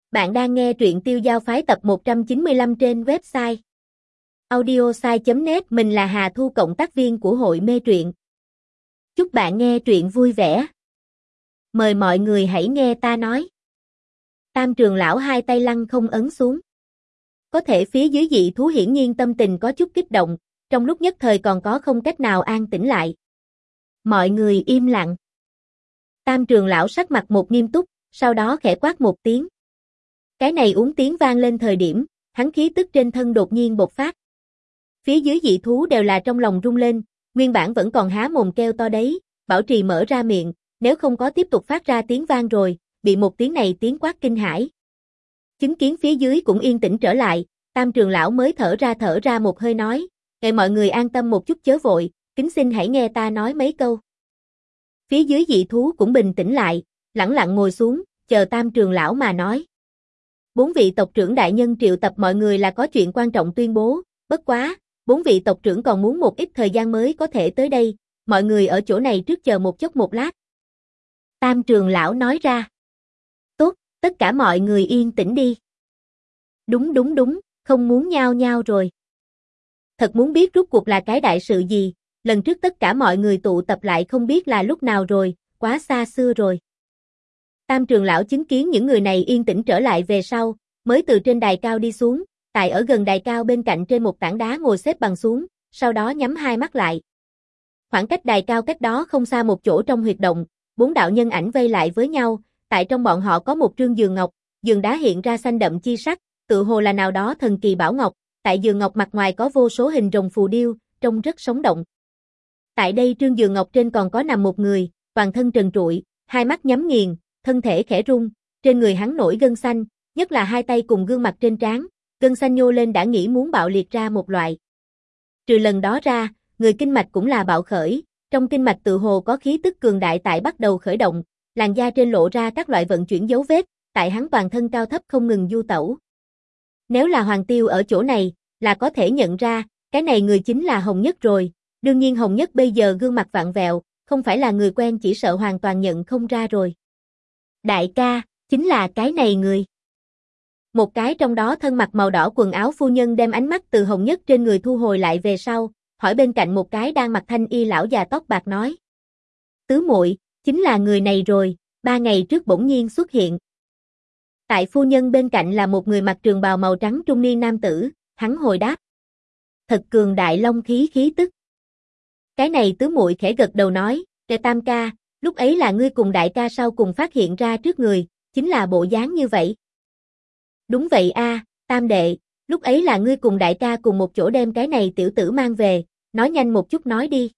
Bạn đang nghe truyện Tiêu Giao Phái tập 195 trên website audiosai.net. Mình là Hà Thu, cộng tác viên của hội mê truyện. Chúc bạn nghe truyện vui vẻ. Mời mọi người hãy nghe ta nói. Tam trưởng lão hai tay lăng không ấn xuống. Có thể phía dưới dị thú hiển nhiên tâm tình có chút kích động, trong lúc nhất thời còn có không cách nào an tĩnh lại. Mọi người im lặng. Tam trưởng lão sắc mặt một nghiêm túc, sau đó khẽ quát một tiếng. Cái này uống tiếng vang lên thời điểm, hắn khí tức trên thân đột nhiên bộc phát. Phía dưới dị thú đều là trong lòng rung lên, nguyên bản vẫn còn há mồm kêu to đấy, bảo trì mở ra miệng, nếu không có tiếp tục phát ra tiếng vang rồi, bị một tiếng này tiếng quát kinh hãi. Chứng kiến phía dưới cũng yên tĩnh trở lại, Tam trưởng lão mới thở ra một hơi nói, "Ngài mọi người an tâm một chút chớ vội, kính xin hãy nghe ta nói mấy câu." Phía dưới dị thú cũng bình tĩnh lại, lẳng lặng ngồi xuống, chờ Tam trưởng lão mà nói. 4 vị tộc trưởng đại nhân triệu tập mọi người là có chuyện quan trọng tuyên bố, bất quá, 4 vị tộc trưởng còn muốn một ít thời gian mới có thể tới đây, mọi người ở chỗ này trước chờ một chốc một lát. Tam trưởng lão nói ra. Tốt, tất cả mọi người yên tĩnh đi. Đúng, không muốn nhao nhao rồi. Thật muốn biết rốt cuộc là cái đại sự gì, lần trước tất cả mọi người tụ tập lại không biết là lúc nào rồi, quá xa xưa rồi. Tam trưởng lão chứng kiến những người này yên tĩnh trở lại về sau, mới từ trên đài cao đi xuống, tại ở gần đài cao bên cạnh trên một tảng đá ngồi xếp bằng xuống, sau đó nhắm hai mắt lại. Khoảng cách đài cao cách đó không xa một chỗ trong huyệt động, 4 đạo nhân ảnh vây lại với nhau, tại trong bọn họ có một trương giường ngọc, giường đá hiện ra xanh đậm chi sắc, tự hồ là nào đó thần kỳ bảo ngọc, tại giường ngọc mặt ngoài có vô số hình rồng phù điêu, trông rất sống động. Tại đây trương giường ngọc trên còn có nằm một người, toàn thân trần trụi, hai mắt nhắm nghiền, thân thể khẽ rung, trên người hắn nổi gân xanh, nhất là hai tay cùng gương mặt trên trán, gân xanh nhô lên đã nghĩ muốn bạo liệt ra một loại. Trừ lần đó ra, người kinh mạch cũng là bạo khởi, trong kinh mạch tự hồ có khí tức cường đại tại bắt đầu khởi động, làn da trên lộ ra các loại vận chuyển dấu vết, tại hắn toàn thân cao thấp không ngừng du tẩu. Nếu là Hoàng Tiêu ở chỗ này, là có thể nhận ra, cái này người chính là Hồng Nhất rồi, đương nhiên Hồng Nhất bây giờ gương mặt vặn vẹo, không phải là người quen chỉ sợ hoàn toàn nhận không ra rồi. Đại ca, chính là cái này người. Một cái trong đó thân mặc màu đỏ quần áo phu nhân đem ánh mắt từ Hồng Nhất trên người thu hồi lại về sau, hỏi bên cạnh một cái đang mặc thanh y lão già tóc bạc nói. Tứ muội, chính là người này rồi, 3 ngày trước bỗng nhiên xuất hiện. Tại phu nhân bên cạnh là một người mặc trường bào màu trắng trung niên nam tử, hắn hồi đáp. Thật cường đại long khí tức. Cái này tứ muội khẽ gật đầu nói, Kẻ Tam ca, lúc ấy là ngươi cùng đại ca sau cùng phát hiện ra trước người, chính là bộ dáng như vậy. Đúng vậy a, Tam đệ, lúc ấy là ngươi cùng đại ca cùng một chỗ đem cái này tiểu tử mang về, nói nhanh một chút nói đi.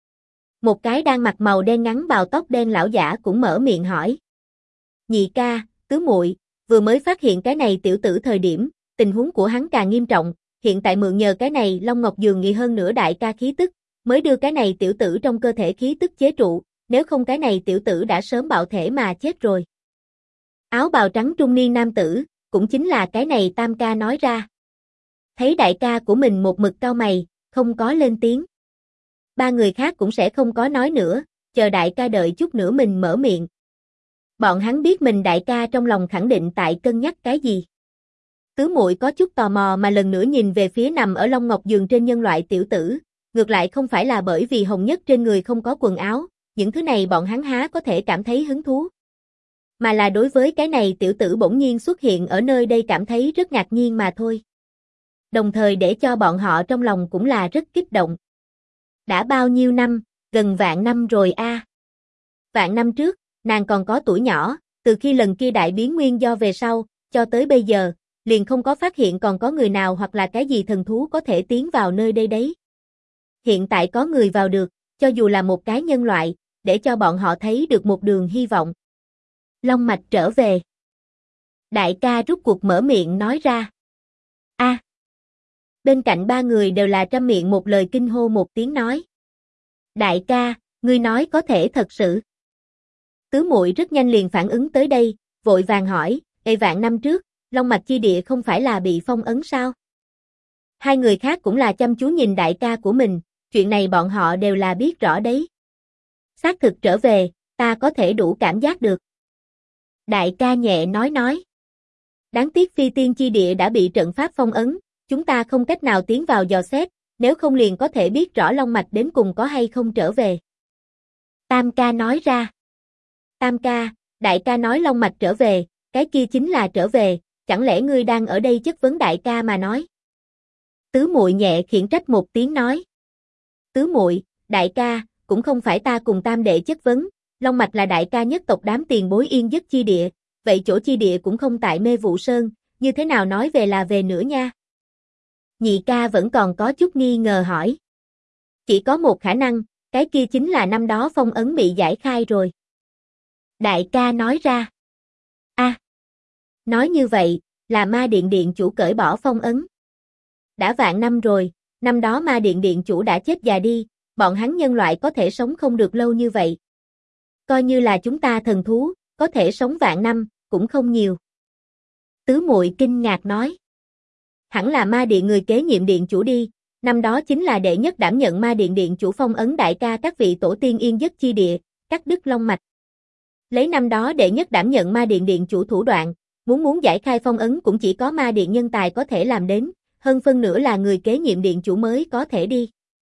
Một cái đang mặc màu đen ngắn bào tóc đen lão giả cũng mở miệng hỏi. Nhị ca, tứ muội, vừa mới phát hiện cái này tiểu tử thời điểm, tình huống của hắn càng nghiêm trọng, hiện tại mượn nhờ cái này Long Ngọc Dường nghị hơn nữa đại ca khí tức, mới đưa cái này tiểu tử trong cơ thể khí tức chế trụ, nếu không cái này tiểu tử đã sớm bạo thể mà chết rồi. Áo bào trắng trung niên nam tử, cũng chính là cái này Tam ca nói ra. Thấy đại ca của mình một mực cau mày, không có lên tiếng. 3 người khác cũng sẽ không có nói nữa, chờ đại ca đợi chút nữa mình mở miệng. Bọn hắn biết mình đại ca trong lòng khẳng định tại cân nhắc cái gì. Tứ muội có chút tò mò mà lần nữa nhìn về phía nằm ở Long Ngọc giường trên nhân loại tiểu tử, ngược lại không phải là bởi vì Hồng Nhất trên người không có quần áo, những thứ này bọn hắn há có thể cảm thấy hứng thú. Mà là đối với cái này tiểu tử bỗng nhiên xuất hiện ở nơi đây cảm thấy rất ngạc nhiên mà thôi. Đồng thời để cho bọn họ trong lòng cũng là rất kích động. Đã bao nhiêu năm, gần vạn năm rồi a. Vạn năm trước, nàng còn có tuổi nhỏ, từ khi lần kia đại biến nguyên do về sau, cho tới bây giờ, liền không có phát hiện còn có người nào hoặc là cái gì thần thú có thể tiến vào nơi đây đấy. Hiện tại có người vào được, cho dù là một cái nhân loại, để cho bọn họ thấy được một đường hy vọng. Long mạch trở về. Đại ca rút cuộc mở miệng nói ra. A. Bên cạnh 3 người đều là trăm miệng một lời kinh hô một tiếng nói. Đại ca, ngươi nói có thể thật sự. Tứ muội rất nhanh liền phản ứng tới đây, vội vàng hỏi, vạn năm trước, Long mạch chi địa không phải là bị phong ấn sao? 2 người khác cũng là chăm chú nhìn đại ca của mình, chuyện này bọn họ đều là biết rõ đấy. Xác thực trở về, ta có thể đủ cảm giác được. Đại ca nhẹ nói. Đáng tiếc phi tiên chi địa đã bị trận pháp phong ấn, chúng ta không cách nào tiến vào dò xét, nếu không liền có thể biết rõ Long Mạch đến cùng có hay không trở về. Tam ca nói ra. Tam ca, đại ca nói Long Mạch trở về, cái kia chính là trở về, chẳng lẽ ngươi đang ở đây chất vấn đại ca mà nói? Tứ muội nhẹ khiển trách một tiếng nói. Tứ muội, đại ca, cũng không phải ta cùng tam đệ chất vấn, Long Mạch là đại ca nhất tộc đám tiền bối yên giấc chi địa, vậy chỗ chi địa cũng không tại Mê Vụ Sơn, như thế nào nói về là về nữa nha? Nhị ca vẫn còn có chút nghi ngờ hỏi. Chỉ có một khả năng, cái kia chính là năm đó phong ấn bị giải khai rồi. Đại ca nói ra. Nói như vậy, là ma điện điện chủ cởi bỏ phong ấn. Đã vạn năm rồi, năm đó ma điện điện chủ đã chết già đi, bọn hắn nhân loại có thể sống không được lâu như vậy. Coi như là chúng ta thần thú, có thể sống vạn năm, cũng không nhiều. Tứ muội kinh ngạc nói. Hẳn là ma điện người kế nhiệm điện chủ đi, năm đó chính là đệ nhất đảm nhận ma điện điện chủ phong ấn đại ca các vị tổ tiên yên giấc chi địa, cắt đứt long mạch. Lấy năm đó đệ nhất đảm nhận ma điện điện chủ thủ đoạn, muốn giải khai phong ấn cũng chỉ có ma điện nhân tài có thể làm đến, hơn phân nửa là người kế nhiệm điện chủ mới có thể đi.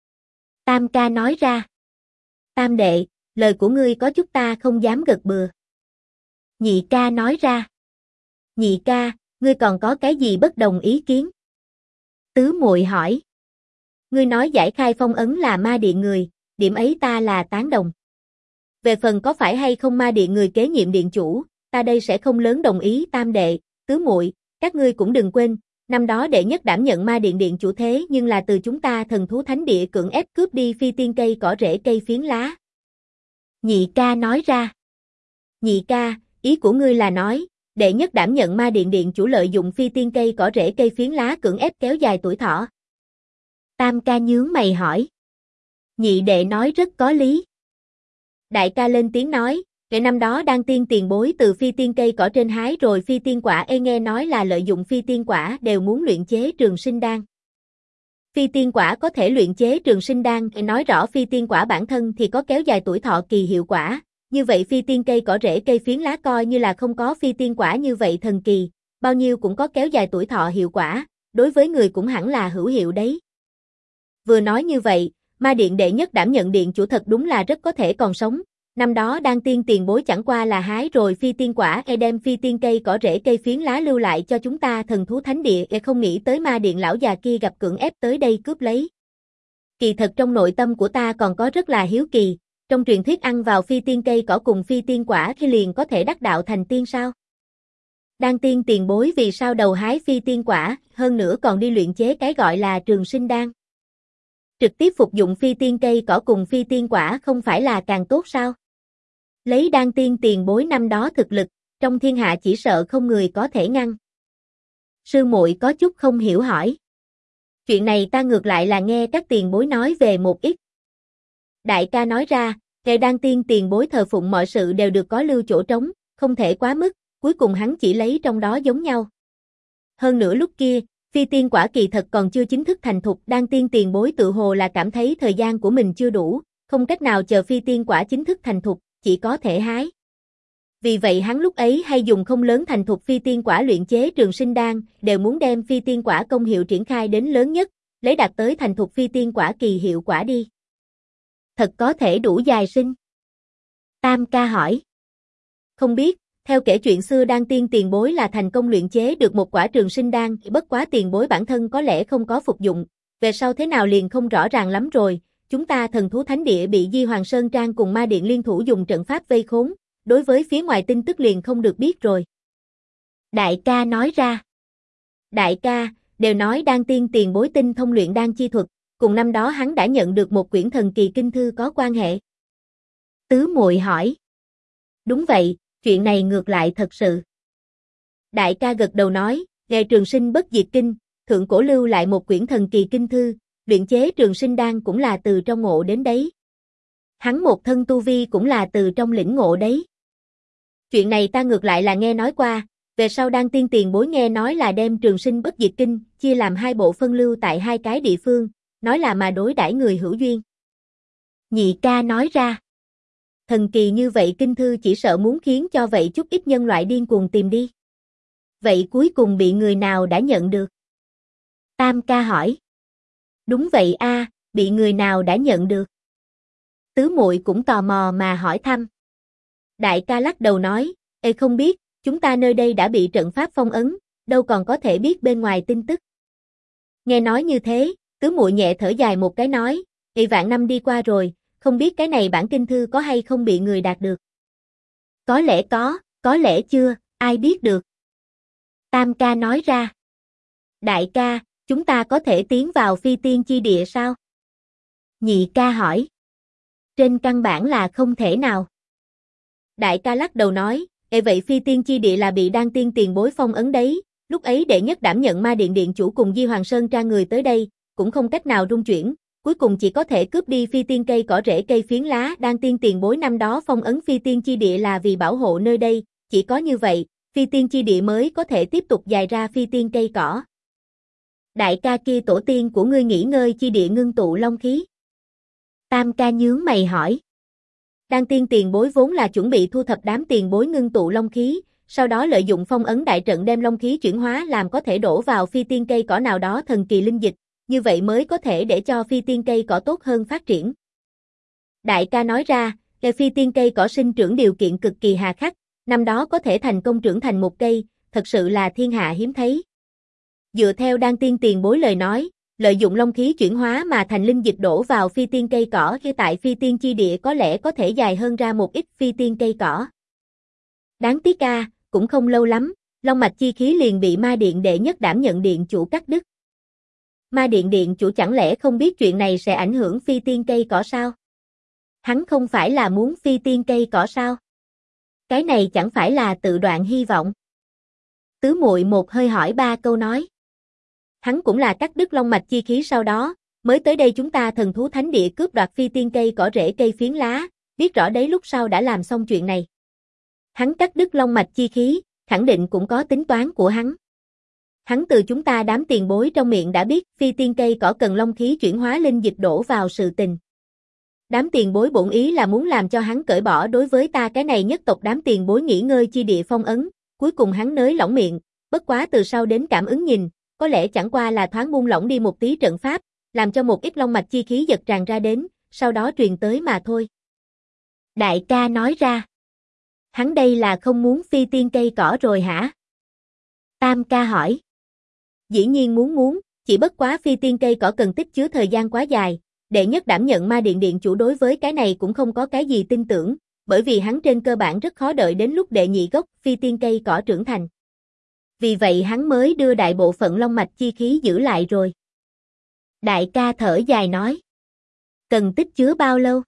Tam ca nói ra. Tam đệ, lời của ngươi có chút ta không dám gật bừa. Nhị ca nói ra. Nhị ca, ngươi còn có cái gì bất đồng ý kiến? Tứ muội hỏi. Ngươi nói giải khai phong ấn là ma điện người, điểm ấy ta là tán đồng. Về phần có phải hay không ma điện người kế nhiệm điện chủ, ta đây sẽ không lớn đồng ý. Tam đệ, tứ muội, các ngươi cũng đừng quên, năm đó đệ nhất đảm nhận ma điện điện chủ thế nhưng là từ chúng ta thần thú thánh địa cưỡng ép cướp đi phi tiên cây cỏ rễ cây phiến lá. Nhị ca nói ra. Nhị ca, ý của ngươi là nói, đệ nhất đảm nhận ma điện điện chủ lợi dụng phi tiên cây cỏ rễ cây phiến lá cưỡng ép kéo dài tuổi thọ. Tam ca nhướng mày hỏi. Nhị đệ nói rất có lý. Đại ca lên tiếng nói, kể năm đó đang tiên tiền bối từ phi tiên cây cỏ trên hái rồi phi tiên quả nghe nói là lợi dụng phi tiên quả đều muốn luyện chế trường sinh đan. Phi tiên quả có thể luyện chế trường sinh đan, nói rõ phi tiên quả bản thân thì có kéo dài tuổi thọ kỳ hiệu quả, như vậy phi tiên cây cỏ rễ cây phiến lá coi như là không có phi tiên quả như vậy thần kỳ, bao nhiêu cũng có kéo dài tuổi thọ hiệu quả, đối với người cũng hẳn là hữu hiệu đấy. Vừa nói như vậy, ma điện đệ nhất đảm nhận điện chủ thật đúng là rất có thể còn sống. Năm đó đang tiên tiền bối chẳng qua là hái rồi phi tiên quả đem phi tiên cây cỏ rễ cây phiến lá lưu lại cho chúng ta thần thú thánh địa, không nghĩ tới ma điện lão già kia gặp cưỡng ép tới đây cướp lấy. Kỳ thật trong nội tâm của ta còn có rất là hiếu kỳ, trong truyền thuyết ăn vào phi tiên cây cỏ cùng phi tiên quả thì liền có thể đắc đạo thành tiên sao? Đang tiên tiền bối vì sao đầu hái phi tiên quả, hơn nữa còn đi luyện chế cái gọi là trường sinh đan? Trực tiếp phục dụng phi tiên cây cỏ cùng phi tiên quả không phải là càng tốt sao? Lấy đan tiên tiền bối năm đó thực lực, trong thiên hạ chỉ sợ không người có thể ngăn. Sư muội có chút không hiểu hỏi. Chuyện này ta ngược lại là nghe các tiền bối nói về một ít. Đại ca nói ra, kẻ đan tiên tiền bối thờ phụng mọi sự đều được có lưu chỗ trống, không thể quá mức, cuối cùng hắn chỉ lấy trong đó giống nhau. Hơn nữa lúc kia, phi tiên quả kỳ thật còn chưa chính thức thành thục, đan tiên tiền bối tự hồ là cảm thấy thời gian của mình chưa đủ, không cách nào chờ phi tiên quả chính thức thành thục, chỉ có thể hái. Vì vậy hắn lúc ấy hay dùng không lớn thành thục phi tiên quả luyện chế trường sinh đan, đều muốn đem phi tiên quả công hiệu triển khai đến lớn nhất, lấy đạt tới thành thục phi tiên quả kỳ hiệu quả đi. Thật có thể đủ dài sinh? Tam ca hỏi. Không biết, theo kể chuyện xưa đan tiên tiền bối là thành công luyện chế được một quả trường sinh đan, bất quá tiền bối bản thân có lẽ không có phục dụng, về sau thế nào liền không rõ ràng lắm rồi. Chúng ta thần thú thánh địa bị Di Hoàng Sơn Trang cùng ma điện liên thủ dùng trận pháp vây khốn, đối với phía ngoài tin tức liền không được biết rồi. Đại ca nói ra. Đại ca, đều nói đan tiên tiền bối tinh thông luyện đan chi thuật, cùng năm đó hắn đã nhận được một quyển thần kỳ kinh thư có quan hệ. Tứ muội hỏi. Đúng vậy, chuyện này ngược lại thật sự. Đại ca gật đầu nói, ngày trường sinh bất diệt kinh, thượng cổ lưu lại một quyển thần kỳ kinh thư, luyện chế trường sinh đan cũng là từ trong ngộ đến đấy. Hắn một thân tu vi cũng là từ trong lĩnh ngộ đấy. Chuyện này ta ngược lại là nghe nói qua, về sau đan tiên tiền bối nghe nói là đem trường sinh bất diệt kinh, chia làm hai bộ phân lưu tại hai cái địa phương, nói là mà đối đãi người hữu duyên. Nhị ca nói ra. Thần kỳ như vậy kinh thư chỉ sợ muốn khiến cho vậy chút ít nhân loại điên cuồng tìm đi. Vậy cuối cùng bị người nào đã nhận được? Tam ca hỏi. Đúng vậy a, bị người nào đã nhận được? Tứ muội cũng tò mò mà hỏi thăm. Đại ca lắc đầu nói, ê không biết, chúng ta nơi đây đã bị trận pháp phong ấn, đâu còn có thể biết bên ngoài tin tức. Nghe nói như thế, tứ muội nhẹ thở dài một cái nói, ê vạn năm đi qua rồi, không biết cái này bản kinh thư có hay không bị người đạt được. Có lẽ có lẽ chưa, ai biết được. Tam ca nói ra. Đại ca, chúng ta có thể tiến vào phi tiên chi địa sao? Nhị ca hỏi. Trên căn bản là không thể nào. Đại ca lắc đầu nói, ê vậy phi tiên chi địa là bị đan tiên tiền bối phong ấn đấy, lúc ấy đệ nhất đảm nhận ma điện điện chủ cùng Di Hoàng Sơn tra người tới đây, cũng không cách nào rung chuyển, cuối cùng chỉ có thể cướp đi phi tiên cây cỏ rễ cây phiến lá, đan tiên tiền bối năm đó phong ấn phi tiên chi địa là vì bảo hộ nơi đây, chỉ có như vậy, phi tiên chi địa mới có thể tiếp tục dài ra phi tiên cây cỏ. Đại ca kia tổ tiên của ngươi nghỉ ngơi chi địa ngưng tụ long khí. Tam ca nhướng mày hỏi. Đan tiên tiền bối vốn là chuẩn bị thu thập đám tiền bối ngưng tụ long khí, sau đó lợi dụng phong ấn đại trận đem long khí chuyển hóa làm có thể đổ vào phi tiên cây cỏ nào đó thần kỳ linh dịch, như vậy mới có thể để cho phi tiên cây cỏ tốt hơn phát triển. Đại ca nói ra, phi tiên cây cỏ sinh trưởng điều kiện cực kỳ hà khắc, năm đó có thể thành công trưởng thành một cây, thật sự là thiên hạ hiếm thấy. Dựa theo đan tiên tiền bối lời nói, lợi dụng long khí chuyển hóa mà thành linh dịch đổ vào phi tiên cây cỏ khi tại phi tiên chi địa có lẽ có thể dài hơn ra một ít phi tiên cây cỏ. Đáng tiếc cũng không lâu lắm, long mạch chi khí liền bị ma điện đệ nhất đảm nhận điện chủ cắt đứt. Ma điện điện chủ chẳng lẽ không biết chuyện này sẽ ảnh hưởng phi tiên cây cỏ sao? Hắn không phải là muốn phi tiên cây cỏ sao? Cái này chẳng phải là tự đoạn hy vọng. Tứ muội một hơi hỏi ba câu nói. Hắn cũng là cắt đứt long mạch chi khí sau đó, mới tới đây chúng ta thần thú thánh địa cướp đoạt phi tiên cây cỏ rễ cây phiến lá, biết rõ đấy lúc sau đã làm xong chuyện này. Hắn cắt đứt long mạch chi khí, khẳng định cũng có tính toán của hắn. Hắn từ chúng ta đám tiền bối trong miệng đã biết phi tiên cây cỏ cần long khí chuyển hóa linh dịch đổ vào sự tình. Đám tiền bối bổn ý là muốn làm cho hắn cởi bỏ đối với ta cái này nhất tộc đám tiền bối nghỉ ngơi chi địa phong ấn, cuối cùng hắn nới lỏng miệng, bất quá từ sau đến cảm ứng nhìn, có lẽ chẳng qua là thoáng buông lỏng đi một tí trận pháp, làm cho một ít long mạch chi khí giật tràn ra đến, sau đó truyền tới mà thôi. Đại ca nói ra. Hắn đây là không muốn phi tiên cây cỏ rồi hả? Tam ca hỏi. Dĩ nhiên muốn, chỉ bất quá phi tiên cây cỏ cần tích chứa thời gian quá dài, đệ nhất đảm nhận ma điện điện chủ đối với cái này cũng không có cái gì tin tưởng, bởi vì hắn trên cơ bản rất khó đợi đến lúc đệ nhị gốc phi tiên cây cỏ trưởng thành. Vì vậy hắn mới đưa đại bộ phận long mạch chi khí giữ lại rồi. Đại ca thở dài nói. Cần tích chứa bao lâu?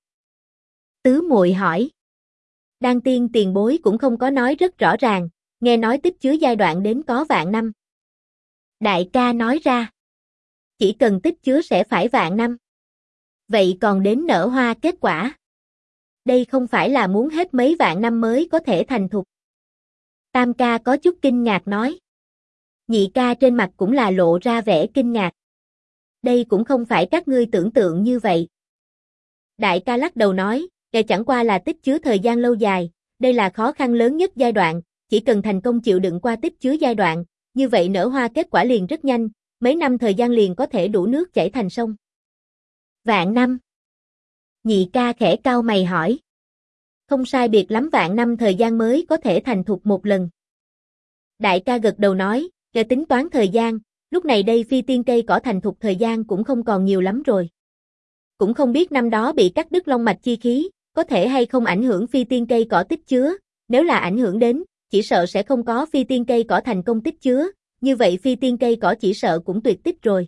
Tứ muội hỏi. Đan tiên tiền bối cũng không có nói rất rõ ràng, nghe nói tích chứa giai đoạn đến có vạn năm. Đại ca nói ra. Chỉ cần tích chứa sẽ phải vạn năm. Vậy còn đến nở hoa kết quả. Đây không phải là muốn hết mấy vạn năm mới có thể thành thục. Tam ca có chút kinh ngạc nói. Nhị ca trên mặt cũng là lộ ra vẻ kinh ngạc. Đây cũng không phải các ngươi tưởng tượng như vậy. Đại ca lắc đầu nói, chẳng qua là tích chứa thời gian lâu dài, đây là khó khăn lớn nhất giai đoạn, chỉ cần thành công chịu đựng qua tích chứa giai đoạn, như vậy nở hoa kết quả liền rất nhanh, mấy năm thời gian liền có thể đủ nước chảy thành sông. Vạn năm. Nhị ca khẽ cau mày hỏi. Không sai biệt lắm vạn năm thời gian mới có thể thành thục một lần. Đại ca gật đầu nói, để tính toán thời gian, lúc này đây phi tiên cây cỏ thành thục thời gian cũng không còn nhiều lắm rồi. Cũng không biết năm đó bị cắt đứt long mạch chi khí, có thể hay không ảnh hưởng phi tiên cây cỏ tích chứa, nếu là ảnh hưởng đến, chỉ sợ sẽ không có phi tiên cây cỏ thành công tích chứa, như vậy phi tiên cây cỏ chỉ sợ cũng tuyệt tích rồi.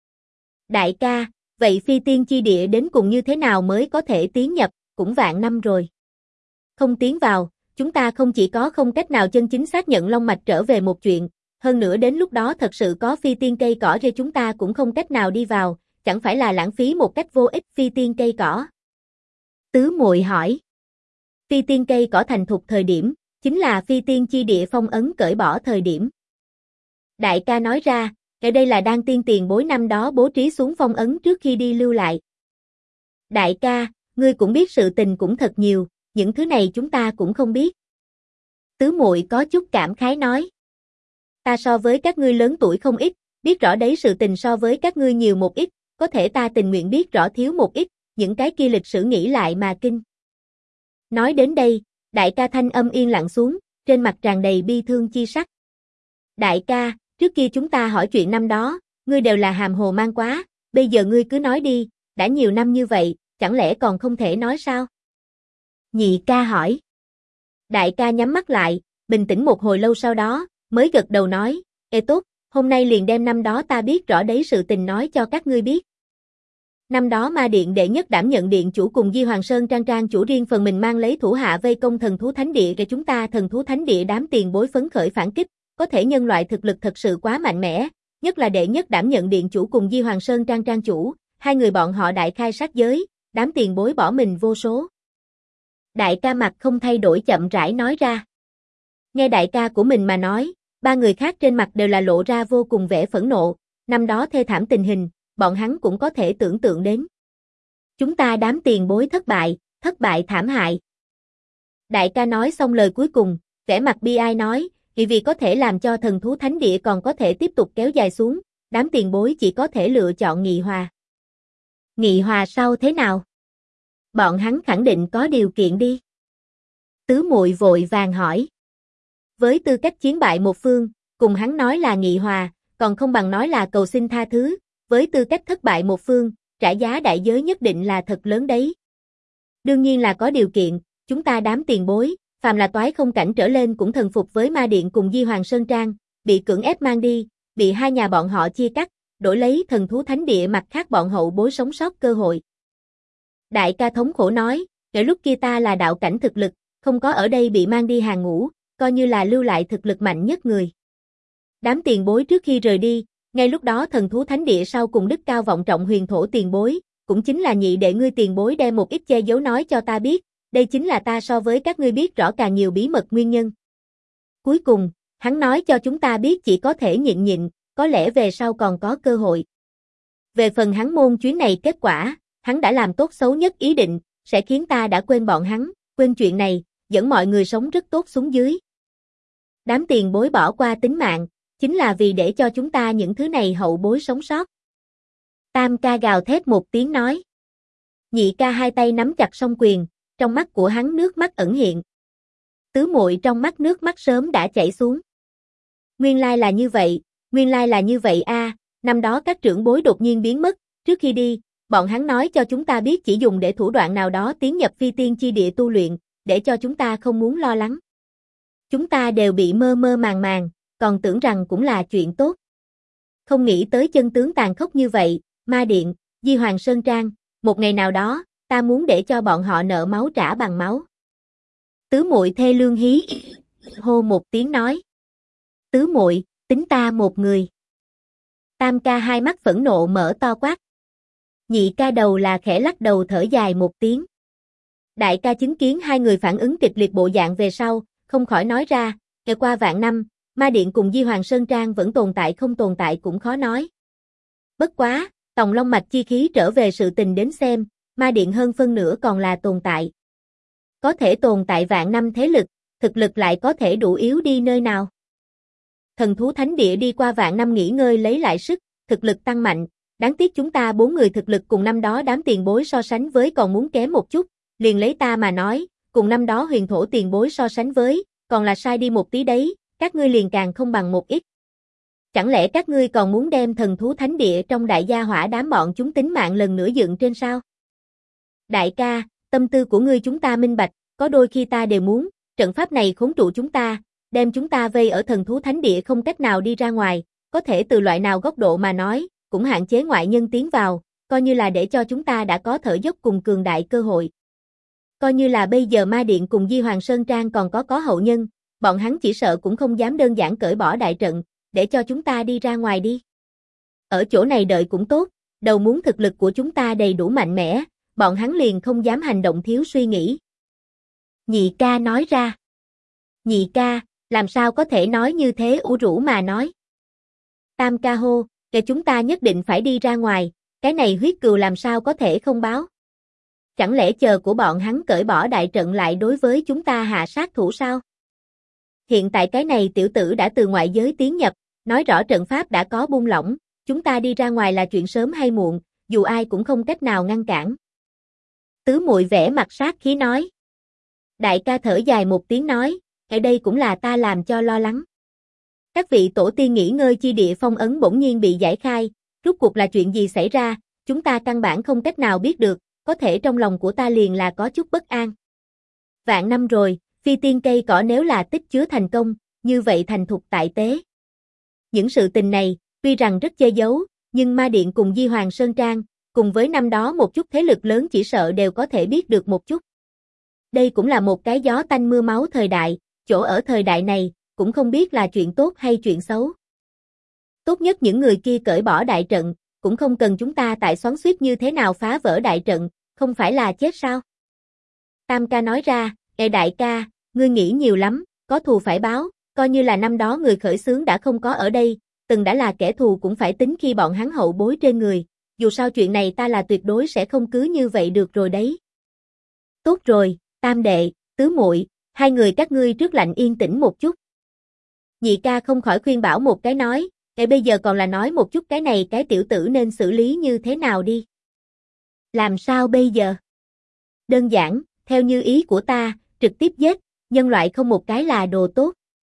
Đại ca, vậy phi tiên chi địa đến cùng như thế nào mới có thể tiến nhập, cũng vạn năm rồi. Không tiến vào, chúng ta không chỉ có không cách nào chân chính xác nhận long mạch trở về một chuyện, hơn nữa đến lúc đó thật sự có phi tiên cây cỏ cho chúng ta cũng không cách nào đi vào, chẳng phải là lãng phí một cách vô ích phi tiên cây cỏ. Tứ muội hỏi. Phi tiên cây cỏ thành thục thời điểm, chính là phi tiên chi địa phong ấn cởi bỏ thời điểm. Đại ca nói ra, ở đây là đan tiên tiền bối năm đó bố trí xuống phong ấn trước khi đi lưu lại. Đại ca, ngươi cũng biết sự tình cũng thật nhiều, những thứ này chúng ta cũng không biết. Tứ muội có chút cảm khái nói. Ta so với các ngươi lớn tuổi không ít, biết rõ đấy sự tình so với các ngươi nhiều một ít, có thể ta tình nguyện biết rõ thiếu một ít, những cái kia lịch sử nghĩ lại mà kinh. Nói đến đây, đại ca thanh âm yên lặng xuống, trên mặt tràn đầy bi thương chi sắc. Đại ca, trước kia chúng ta hỏi chuyện năm đó, ngươi đều là hàm hồ mang quá, bây giờ ngươi cứ nói đi, đã nhiều năm như vậy, chẳng lẽ còn không thể nói sao? Nhị ca hỏi. Đại ca nhắm mắt lại, bình tĩnh một hồi lâu sau đó, mới gật đầu nói, ê tốt, hôm nay liền đem năm đó ta biết rõ đấy sự tình nói cho các ngươi biết. Năm đó Ma Điện đệ nhất đảm nhận điện chủ cùng Di Hoàng Sơn Trang Trang chủ riêng phần mình mang lấy thủ hạ vây công thần thú thánh địa để chúng ta thần thú thánh địa đám tiền bối phấn khởi phản kích, có thể nhân loại thực lực thật sự quá mạnh mẽ, nhất là đệ nhất đảm nhận điện chủ cùng Di Hoàng Sơn Trang Trang chủ, hai người bọn họ đại khai sát giới, đám tiền bối bỏ mình vô số. Đại ca mặt không thay đổi chậm rãi nói ra. Nghe đại ca của mình mà nói, ba người khác trên mặt đều là lộ ra vô cùng vẻ phẫn nộ, năm đó thê thảm tình hình, bọn hắn cũng có thể tưởng tượng đến. Chúng ta đám tiền bối thất bại thảm hại. Đại ca nói xong lời cuối cùng, vẻ mặt bi ai nói, vì có thể làm cho thần thú thánh địa còn có thể tiếp tục kéo dài xuống, đám tiền bối chỉ có thể lựa chọn nghị hòa. Nghị hòa sau thế nào? Bọn hắn khẳng định có điều kiện đi. Tứ muội vội vàng hỏi. Với tư cách chiến bại một phương, cùng hắn nói là nghị hòa, còn không bằng nói là cầu xin tha thứ, với tư cách thất bại một phương, trả giá đại giới nhất định là thật lớn đấy. Đương nhiên là có điều kiện, chúng ta đám tiền bối, phàm là toái không cảnh trở lên cũng thần phục với Ma Điện cùng Di Hoàng Sơn Trang, bị cưỡng ép mang đi, bị hai nhà bọn họ chia cắt, đổi lấy thần thú thánh địa mặt khác bọn hậu bối sống sót cơ hội. Đại ca thống khổ nói, kể lúc kia ta là đạo cảnh thực lực, không có ở đây bị mang đi hàng ngũ, coi như là lưu lại thực lực mạnh nhất người. Đám tiền bối trước khi rời đi, ngay lúc đó thần thú thánh địa sau cùng đức cao vọng trọng huyền thổ tiền bối, cũng chính là nhị đệ ngươi tiền bối đem một ít che giấu nói cho ta biết, đây chính là ta so với các ngươi biết rõ càng nhiều bí mật nguyên nhân. Cuối cùng, hắn nói cho chúng ta biết chỉ có thể nhịn nhịn, có lẽ về sau còn có cơ hội. Về phần hắn môn chuyến này kết quả, hắn đã làm tốt xấu nhất ý định, sẽ khiến ta đã quên bọn hắn, quên chuyện này, dẫn mọi người sống rất tốt xuống dưới. Đám tiền bối bỏ qua tính mạng, chính là vì để cho chúng ta những thứ này hậu bối sống sót. Tam ca gào thét một tiếng nói. Nhị ca hai tay nắm chặt song quyền, trong mắt của hắn nước mắt ẩn hiện. Tứ muội trong mắt nước mắt sớm đã chảy xuống. Nguyên lai là như vậy a, năm đó các trưởng bối đột nhiên biến mất, trước khi đi, bọn hắn nói cho chúng ta biết chỉ dùng để thủ đoạn nào đó tiến nhập phi tiên chi địa tu luyện, để cho chúng ta không muốn lo lắng. Chúng ta đều bị mơ mơ màng màng, còn tưởng rằng cũng là chuyện tốt. Không nghĩ tới chân tướng tàn khốc như vậy, Ma Điện, Di Hoàng Sơn Trang, một ngày nào đó, ta muốn để cho bọn họ nợ máu trả bằng máu. Tứ muội thê lương hí hô một tiếng nói. Tứ muội, tính ta một người. Tam ca hai mắt phẫn nộ mở to quát. Nhị ca đầu là khẽ lắc đầu thở dài một tiếng. Đại ca chứng kiến hai người phản ứng kịch liệt bộ dạng về sau, không khỏi nói ra, kể qua vạn năm, Ma Điện cùng Di Hoàng Sơn Trang vẫn tồn tại không tồn tại cũng khó nói. Bất quá, tòng long mạch chi khí trở về sự tình đến xem, Ma Điện hơn phân nửa còn là tồn tại. Có thể tồn tại vạn năm thế lực, thực lực lại có thể đủ yếu đi nơi nào. Thần thú thánh địa đi qua vạn năm nghỉ ngơi lấy lại sức, thực lực tăng mạnh, đáng tiếc chúng ta bốn người thực lực cùng năm đó đám tiền bối so sánh với còn muốn kém một chút, liền lấy ta mà nói, cùng năm đó huyền thổ tiền bối so sánh với, còn là sai đi một tí đấy, các ngươi liền càng không bằng một ít. Chẳng lẽ các ngươi còn muốn đem thần thú thánh địa trong đại gia hỏa đám bọn chúng tính mạng lần nữa dựng trên sao? Đại ca, tâm tư của ngươi chúng ta minh bạch, có đôi khi ta đều muốn, trận pháp này khốn trụ chúng ta, đem chúng ta vây ở thần thú thánh địa không cách nào đi ra ngoài, có thể từ loại nào góc độ mà nói, cũng hạn chế ngoại nhân tiến vào, coi như là để cho chúng ta đã có thở dốc cùng cường đại cơ hội. Coi như là bây giờ Ma Điện cùng Di Hoàng Sơn Trang còn có hậu nhân, bọn hắn chỉ sợ cũng không dám đơn giản cởi bỏ đại trận, để cho chúng ta đi ra ngoài đi. Ở chỗ này đợi cũng tốt, đầu muốn thực lực của chúng ta đầy đủ mạnh mẽ, bọn hắn liền không dám hành động thiếu suy nghĩ. Nhị ca nói ra. Nhị ca, làm sao có thể nói như thế ủ rũ mà nói. Tam ca hô, kể chúng ta nhất định phải đi ra ngoài, cái này huyết cừu làm sao có thể không báo. Chẳng lẽ chờ của bọn hắn cởi bỏ đại trận lại đối với chúng ta hạ sát thủ sao? Hiện tại cái này tiểu tử đã từ ngoại giới tiến nhập, nói rõ trận pháp đã có buông lỏng, chúng ta đi ra ngoài là chuyện sớm hay muộn, dù ai cũng không cách nào ngăn cản. Tứ muội vẻ mặt sát khí nói. Đại ca thở dài một tiếng nói, ở đây cũng là ta làm cho lo lắng. Các vị tổ tiên nghỉ ngơi chi địa phong ấn bỗng nhiên bị giải khai, rốt cuộc là chuyện gì xảy ra, chúng ta căn bản không cách nào biết được, có thể trong lòng của ta liền là có chút bất an. Vạn năm rồi, phi tiên cây cỏ nếu là tích chứa thành công, như vậy thành thục tại tế. Những sự tình này, tuy rằng rất che giấu, nhưng Ma Điện cùng Di Hoàng Sơn Trang, cùng với năm đó một chút thế lực lớn chỉ sợ đều có thể biết được một chút. Đây cũng là một cái gió tanh mưa máu thời đại, chỗ ở thời đại này, cũng không biết là chuyện tốt hay chuyện xấu. Tốt nhất những người kia cởi bỏ đại trận, cũng không cần chúng ta tại xoắn xuýt như thế nào phá vỡ đại trận, không phải là chết sao? Tam ca nói ra, đại ca, ngươi nghĩ nhiều lắm, có thù phải báo, coi như là năm đó người khởi xướng đã không có ở đây, từng đã là kẻ thù cũng phải tính khi bọn hắn hậu bối trên người, dù sao chuyện này ta là tuyệt đối sẽ không cứ như vậy được rồi đấy. Tốt rồi, tam đệ, tứ muội, hai người các ngươi trước lạnh yên tĩnh một chút. Nhị ca không khỏi khuyên bảo một cái nói, bây giờ còn là nói một chút cái này cái tiểu tử nên xử lý như thế nào đi. Làm sao bây giờ? Đơn giản, theo như ý của ta, trực tiếp giết, nhân loại không một cái là đồ tốt.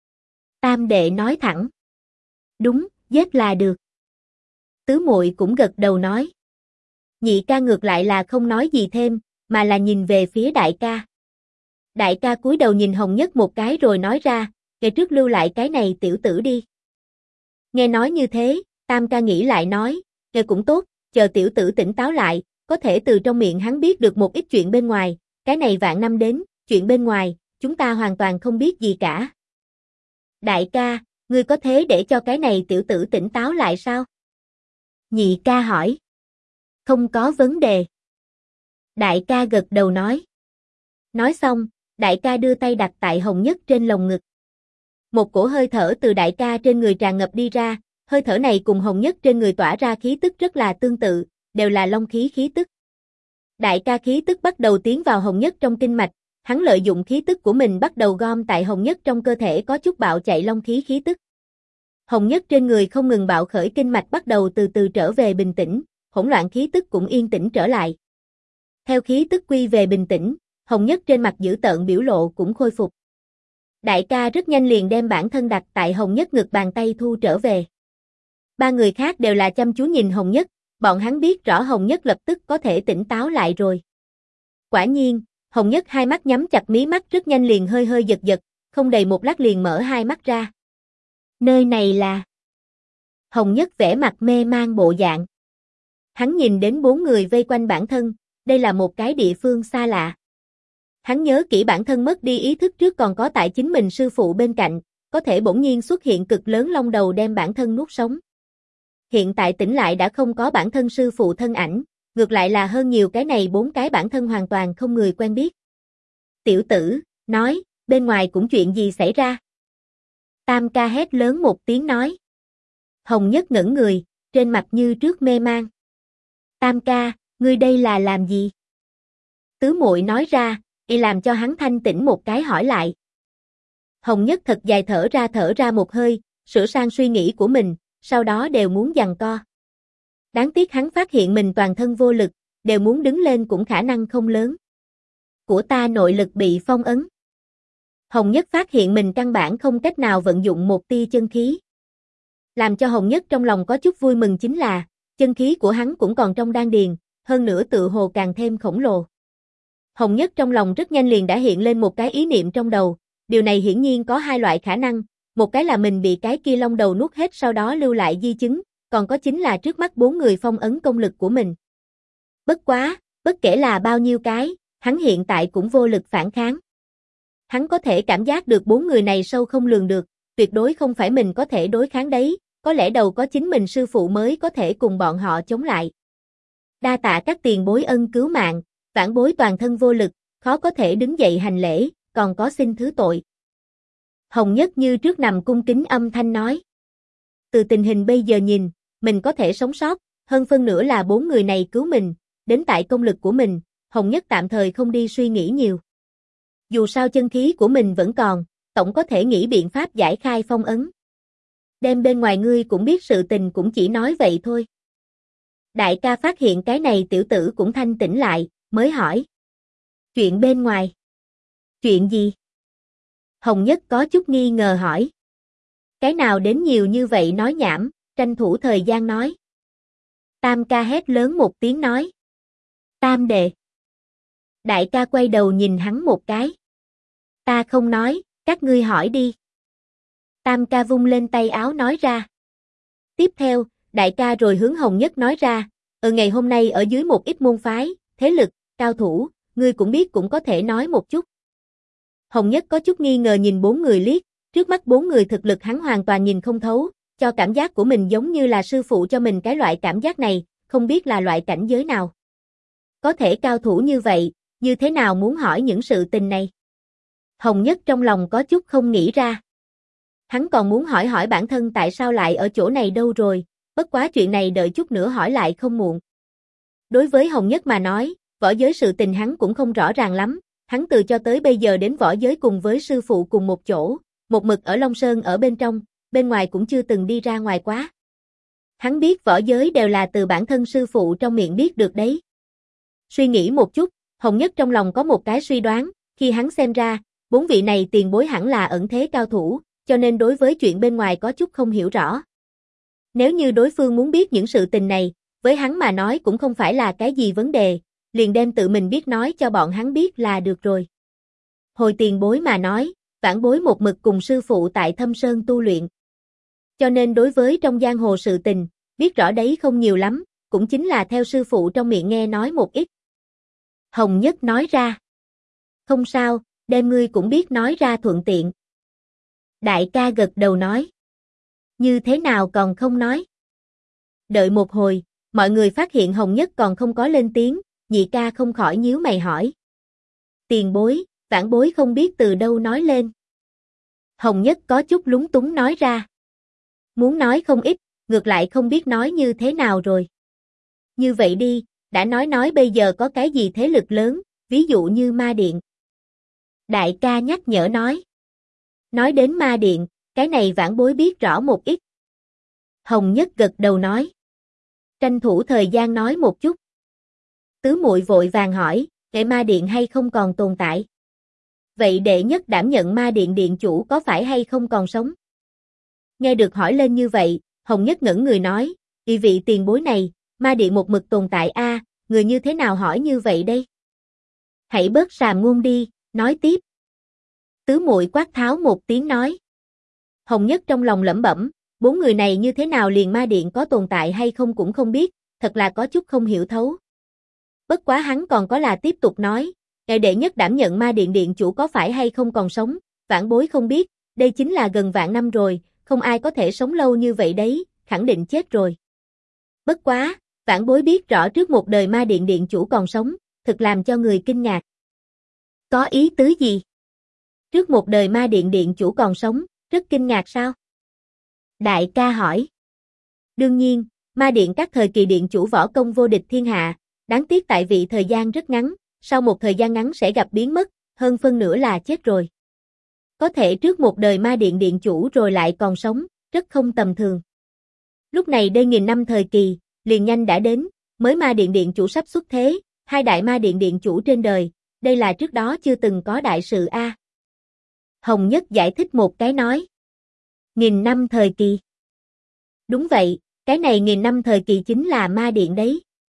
Tam đệ nói thẳng. Đúng, giết là được. Tứ muội cũng gật đầu nói. Nhị ca ngược lại là không nói gì thêm, mà là nhìn về phía đại ca. Đại ca cúi đầu nhìn Hồng Nhất một cái rồi nói ra, kể trước lưu lại cái này tiểu tử đi. Nghe nói như thế, Tam ca nghĩ lại nói, kể cũng tốt, chờ tiểu tử tỉnh táo lại, có thể từ trong miệng hắn biết được một ít chuyện bên ngoài, cái này vạn năm đến, chuyện bên ngoài, chúng ta hoàn toàn không biết gì cả. Đại ca, ngươi có thế để cho cái này tiểu tử tỉnh táo lại sao? Nhị ca hỏi. Không có vấn đề. Đại ca gật đầu nói. Nói xong, đại ca đưa tay đặt tại Hồng Nhất trên lồng ngực. Một cổ hơi thở từ đại ca trên người tràn ngập đi ra, hơi thở này cùng Hồng Nhất trên người tỏa ra khí tức rất là tương tự, đều là long khí khí tức. Đại ca khí tức bắt đầu tiến vào Hồng Nhất trong kinh mạch, hắn lợi dụng khí tức của mình bắt đầu gom tại Hồng Nhất trong cơ thể có chút bạo chạy long khí khí tức. Hồng Nhất trên người không ngừng bạo khởi kinh mạch bắt đầu từ từ trở về bình tĩnh, hỗn loạn khí tức cũng yên tĩnh trở lại. Theo khí tức quy về bình tĩnh, Hồng Nhất trên mặt dữ tợn biểu lộ cũng khôi phục. Đại ca rất nhanh liền đem bản thân đặt tại Hồng Nhất ngực bàn tay thu trở về. Ba người khác đều là chăm chú nhìn Hồng Nhất, bọn hắn biết rõ Hồng Nhất lập tức có thể tỉnh táo lại rồi. Quả nhiên, Hồng Nhất hai mắt nhắm chặt mí mắt rất nhanh liền hơi hơi giật giật, không đầy một lát liền mở hai mắt ra. Nơi này là... Hồng Nhất vẻ mặt mê mang bộ dạng. Hắn nhìn đến bốn người vây quanh bản thân, đây là một cái địa phương xa lạ. Hắn nhớ kỹ bản thân mất đi ý thức trước còn có tại chính mình sư phụ bên cạnh, có thể bỗng nhiên xuất hiện cực lớn long đầu đem bản thân nuốt sống. Hiện tại tỉnh lại đã không có bản thân sư phụ thân ảnh, ngược lại là hơn nhiều cái này bốn cái bản thân hoàn toàn không người quen biết. Tiểu tử, nói, bên ngoài cũng chuyện gì xảy ra? Tam ca hét lớn một tiếng nói. Hồng Nhất ngẩn người, trên mặt như trước mê mang. Tam ca, ngươi đây là làm gì? Tứ muội nói ra, làm cho hắn thanh tỉnh một cái hỏi lại. Hồng Nhất thật dài thở ra một hơi, sửa sang suy nghĩ của mình, sau đó đều muốn giằng co. Đáng tiếc hắn phát hiện mình toàn thân vô lực, đều muốn đứng lên cũng khả năng không lớn. Của ta nội lực bị phong ấn. Hồng Nhất phát hiện mình căn bản không cách nào vận dụng một tia chân khí. Làm cho Hồng Nhất trong lòng có chút vui mừng chính là, chân khí của hắn cũng còn trong đan điền, hơn nữa tự hồ càng thêm khổng lồ. Hồng Nhất trong lòng rất nhanh liền đã hiện lên một cái ý niệm trong đầu, điều này hiển nhiên có hai loại khả năng, một cái là mình bị cái kia long đầu nuốt hết sau đó lưu lại di chứng, còn có chính là trước mắt bốn người phong ấn công lực của mình. Bất quá, bất kể là bao nhiêu cái, hắn hiện tại cũng vô lực phản kháng. Hắn có thể cảm giác được bốn người này sâu không lường được, tuyệt đối không phải mình có thể đối kháng đấy, có lẽ đầu có chính mình sư phụ mới có thể cùng bọn họ chống lại. Đa tạ các tiền bối ân cứu mạng, vãn bối toàn thân vô lực, khó có thể đứng dậy hành lễ, còn có xin thứ tội. Hồng Nhất như trước nằm cung kính âm thanh nói. Từ tình hình bây giờ nhìn, mình có thể sống sót, hơn phân nửa là bốn người này cứu mình, đến tại công lực của mình, Hồng Nhất tạm thời không đi suy nghĩ nhiều. Dù sao chân khí của mình vẫn còn, tổng có thể nghĩ biện pháp giải khai phong ấn. Đem bên ngoài ngươi cũng biết sự tình cũng chỉ nói vậy thôi. Đại ca phát hiện cái này tiểu tử cũng thanh tỉnh lại, mới hỏi. Chuyện bên ngoài. Chuyện gì? Hồng Nhất có chút nghi ngờ hỏi. Cái nào đến nhiều như vậy nói nhảm, tranh thủ thời gian nói. Tam ca hét lớn một tiếng nói. Tam đệ. Đại ca quay đầu nhìn hắn một cái. Ta không nói, các ngươi hỏi đi. Tam ca vung lên tay áo nói ra. Tiếp theo, đại ca rồi hướng Hồng Nhất nói ra. Ngày hôm nay ở dưới một ít môn phái, thế lực, cao thủ, ngươi cũng biết cũng có thể nói một chút. Hồng Nhất có chút nghi ngờ nhìn bốn người liếc, trước mắt bốn người thực lực hắn hoàn toàn nhìn không thấu, cho cảm giác của mình giống như là sư phụ cho mình cái loại cảm giác này, không biết là loại cảnh giới nào. Có thể cao thủ như vậy, như thế nào muốn hỏi những sự tình này? Hồng Nhất trong lòng có chút không nghĩ ra. Hắn còn muốn hỏi hỏi bản thân tại sao lại ở chỗ này đâu rồi, bất quá chuyện này đợi chút nữa hỏi lại không muộn. Đối với Hồng Nhất mà nói, võ giới sự tình hắn cũng không rõ ràng lắm, hắn từ cho tới bây giờ đến võ giới cùng với sư phụ cùng một chỗ, một mực ở Long Sơn ở bên trong, bên ngoài cũng chưa từng đi ra ngoài quá. Hắn biết võ giới đều là từ bản thân sư phụ trong miệng biết được đấy. Suy nghĩ một chút, Hồng Nhất trong lòng có một cái suy đoán, khi hắn xem ra, bốn vị này tiền bối hẳn là ẩn thế cao thủ, cho nên đối với chuyện bên ngoài có chút không hiểu rõ. Nếu như đối phương muốn biết những sự tình này, với hắn mà nói cũng không phải là cái gì vấn đề, liền đem tự mình biết nói cho bọn hắn biết là được rồi. Hồi tiền bối mà nói, vãn bối một mực cùng sư phụ tại Thâm Sơn tu luyện. Cho nên đối với trong giang hồ sự tình, biết rõ đấy không nhiều lắm, cũng chính là theo sư phụ trong miệng nghe nói một ít. Hồng Nhất nói ra. Không sao, đem ngươi cũng biết nói ra thuận tiện. Đại ca gật đầu nói. Như thế nào còn không nói? Đợi một hồi, mọi người phát hiện Hồng Nhất còn không có lên tiếng, nhị ca không khỏi nhíu mày hỏi. Tiền bối, vãn bối không biết từ đâu nói lên. Hồng Nhất có chút lúng túng nói ra. Muốn nói không ít, ngược lại không biết nói như thế nào rồi. Như vậy đi, đã nói bây giờ có cái gì thế lực lớn, ví dụ như Ma Điện. Đại ca nhắc nhở nói. Nói đến Ma Điện, cái này vãn bối biết rõ một ít. Hồng Nhất gật đầu nói. Tranh thủ thời gian nói một chút. Tứ muội vội vàng hỏi, cái Ma Điện hay không còn tồn tại? Vậy đệ nhất đảm nhận Ma Điện điện chủ có phải hay không còn sống? Nghe được hỏi lên như vậy, Hồng Nhất ngẩn người nói, ý vị tiền bối này, Ma Điện một mực tồn tại a, người như thế nào hỏi như vậy đây? Hãy bớt sàm ngôn đi, nói tiếp. Tứ muội quát tháo một tiếng nói. Hồng Nhất trong lòng lẩm bẩm, bốn người này như thế nào liền Ma Điện có tồn tại hay không cũng không biết, thật là có chút không hiểu thấu. Bất quá hắn còn có là tiếp tục nói, ngài đệ nhất đảm nhận Ma Điện điện chủ có phải hay không còn sống, vãn bối không biết, đây chính là gần vạn năm rồi, không ai có thể sống lâu như vậy đấy, khẳng định chết rồi. Bất quá, vãn bối biết rõ trước một đời Ma Điện điện chủ còn sống, thực làm cho người kinh ngạc. Có ý tứ gì? Trước một đời Ma Điện điện chủ còn sống, rất kinh ngạc sao? Đại ca hỏi. Đương nhiên, Ma Điện các thời kỳ điện chủ võ công vô địch thiên hạ, đáng tiếc tại vị thời gian rất ngắn, sau một thời gian ngắn sẽ gặp biến mất, hơn phân nửa là chết rồi. Có thể trước một đời Ma Điện điện chủ rồi lại còn sống, rất không tầm thường. Lúc này đây nghìn năm thời kỳ, liền nhanh đã đến, mới Ma Điện điện chủ sắp xuất thế, hai đại Ma Điện điện chủ trên đời, đây là trước đó chưa từng có đại sự a. Hồng Nhất giải thích một cái nói. Nghìn năm thời kỳ. Đúng vậy, cái này nghìn năm thời kỳ chính là Ma Điện đấy.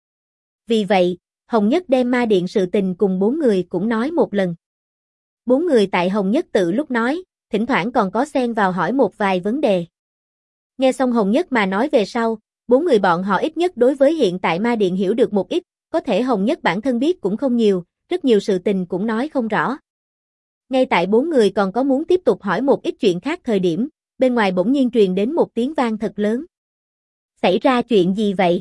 Vì vậy, Hồng Nhất đem Ma Điện sự tình cùng bốn người cũng nói một lần. Bốn người tại Hồng Nhất tự lúc nói, thỉnh thoảng còn có xen vào hỏi một vài vấn đề. Nghe xong Hồng Nhất mà nói về sau, bốn người bọn họ ít nhất đối với hiện tại Ma Điện hiểu được một ít, có thể Hồng Nhất bản thân biết cũng không nhiều, rất nhiều sự tình cũng nói không rõ. Ngay tại bốn người còn có muốn tiếp tục hỏi một ít chuyện khác thời điểm, bên ngoài bỗng nhiên truyền đến một tiếng vang thật lớn. Xảy ra chuyện gì vậy?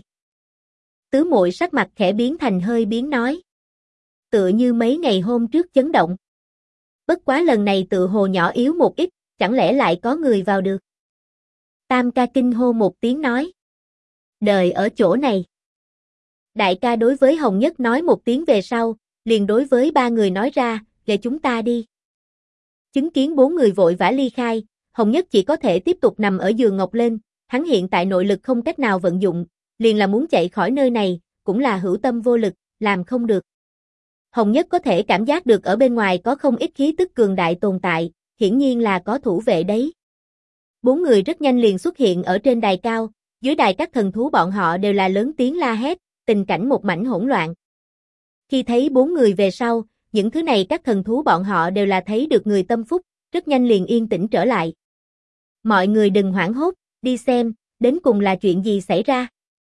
Tứ muội sắc mặt khẽ biến thành hơi biến nói. Tựa như mấy ngày hôm trước chấn động. Bất quá lần này tự hồ nhỏ yếu một ít, chẳng lẽ lại có người vào được? Tam ca kinh hô một tiếng nói. Đời ở chỗ này. Đại ca đối với Hồng Nhất nói một tiếng về sau, liền đối với ba người nói ra, để chúng ta đi. Chứng kiến 4 người vội vã ly khai, Hồng Nhất chỉ có thể tiếp tục nằm ở giường ngọc lên, hắn hiện tại nội lực không cách nào vận dụng, liền là muốn chạy khỏi nơi này, cũng là hữu tâm vô lực, làm không được. Hồng Nhất có thể cảm giác được ở bên ngoài có không ít khí tức cường đại tồn tại, hiển nhiên là có thủ vệ đấy. 4 người rất nhanh liền xuất hiện ở trên đài cao, dưới đài các thần thú bọn họ đều là lớn tiếng la hét, tình cảnh một mảnh hỗn loạn. Khi thấy 4 người về sau, những thứ này các thần thú bọn họ đều là thấy được người tâm phúc, rất nhanh liền yên tĩnh trở lại. Mọi người đừng hoảng hốt, đi xem, đến cùng là chuyện gì xảy ra.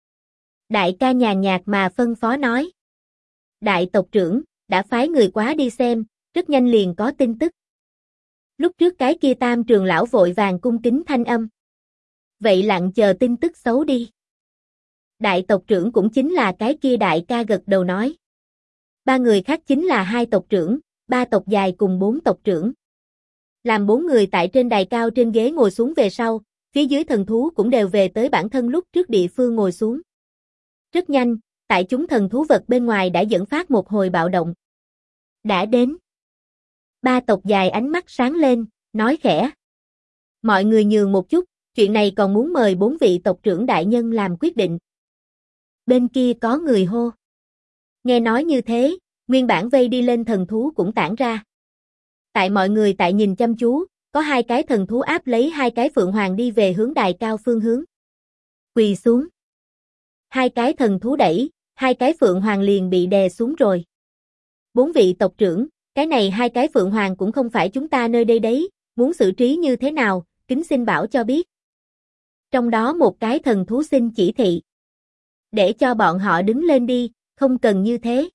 Đại ca nhàn nhạt mà phân phó nói. Đại tộc trưởng, đã phái người quá đi xem, rất nhanh liền có tin tức. Lúc trước cái kia Tam trưởng lão vội vàng cung kính thanh âm. Vậy lặng chờ tin tức xấu đi. Đại tộc trưởng cũng chính là cái kia đại ca gật đầu nói. 3 người khác chính là 2 tộc trưởng, 3 tộc dài cùng 4 tộc trưởng. Làm 4 người tại trên đài cao trên ghế ngồi xuống về sau, phía dưới thần thú cũng đều về tới bản thân lúc trước địa phương ngồi xuống. Rất nhanh, tại chúng thần thú vật bên ngoài đã dẫn phát một hồi bạo động. Đã đến. 3 tộc dài ánh mắt sáng lên, nói khẽ. Mọi người nhường một chút, chuyện này còn muốn mời 4 vị tộc trưởng đại nhân làm quyết định. Bên kia có người hô. Nghe nói như thế, nguyên bản vây đi lên thần thú cũng tản ra. Tại mọi người tại nhìn chăm chú, có 2 cái thần thú áp lấy 2 cái phượng hoàng đi về hướng đài cao phương hướng. Quỳ xuống. 2 cái thần thú đẩy, 2 cái phượng hoàng liền bị đè xuống rồi. 4 vị tộc trưởng, cái này 2 cái phượng hoàng cũng không phải chúng ta nơi đây đấy, muốn xử trí như thế nào, kính xin bảo cho biết. Trong đó một cái thần thú xin chỉ thị. Để cho bọn họ đứng lên đi, không cần như thế.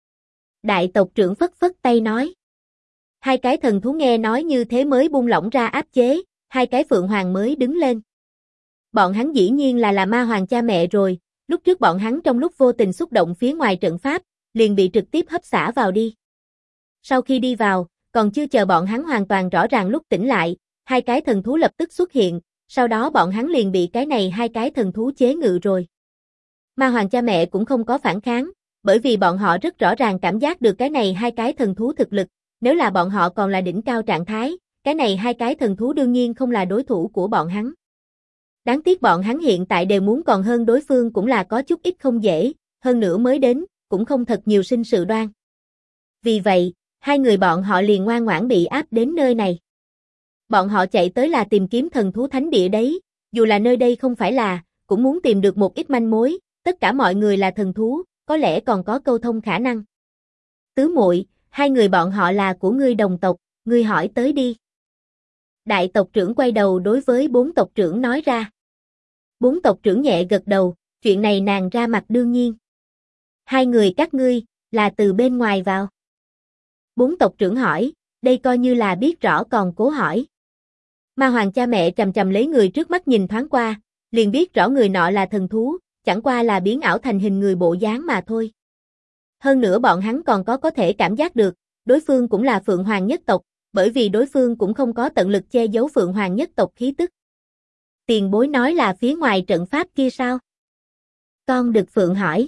Đại tộc trưởng phất phất tay nói. 2 cái thần thú nghe nói như thế mới buông lỏng ra áp chế, 2 cái phượng hoàng mới đứng lên. Bọn hắn dĩ nhiên là ma hoàng cha mẹ rồi, lúc trước bọn hắn trong lúc vô tình xúc động phía ngoài trận pháp, liền bị trực tiếp hấp xả vào đi. Sau khi đi vào, còn chưa chờ bọn hắn hoàn toàn rõ ràng lúc tỉnh lại, 2 cái thần thú lập tức xuất hiện, sau đó bọn hắn liền bị cái này 2 cái thần thú chế ngự rồi. Ma hoàng cha mẹ cũng không có phản kháng, bởi vì bọn họ rất rõ ràng cảm giác được cái này 2 cái thần thú thực lực, nếu là bọn họ còn là đỉnh cao trạng thái, cái này 2 cái thần thú đương nhiên không là đối thủ của bọn hắn. Đáng tiếc bọn hắn hiện tại đều muốn còn hơn đối phương cũng là có chút ít không dễ, hơn nữa mới đến, cũng không thật nhiều sinh sự đoan. Vì vậy, 2 người bọn họ liền ngoan ngoãn bị áp đến nơi này. Bọn họ chạy tới là tìm kiếm thần thú thánh địa đấy, dù là nơi đây không phải là, cũng muốn tìm được một ít manh mối, tất cả mọi người là thần thú, có lẽ còn có câu thông khả năng. Tứ muội, 2 người bọn họ là của ngươi đồng tộc, ngươi hỏi tới đi. Đại tộc trưởng quay đầu đối với 4 tộc trưởng nói ra. 4 tộc trưởng nhẹ gật đầu, chuyện này nàng ra mặt đương nhiên. 2 người các ngươi, là từ bên ngoài vào. 4 tộc trưởng hỏi, đây coi như là biết rõ còn cố hỏi. Ma hoàng cha mẹ chầm chầm lấy người trước mắt nhìn thoáng qua, liền biết rõ người nọ là thần thú, chẳng qua là biến ảo thành hình người bộ dáng mà thôi. Hơn nữa bọn hắn còn có thể cảm giác được, đối phương cũng là Phượng Hoàng nhất tộc, bởi vì đối phương cũng không có tận lực che giấu Phượng Hoàng nhất tộc khí tức. Tiền bối nói là phía ngoài trận pháp kia sao? Con Đực Phượng hỏi.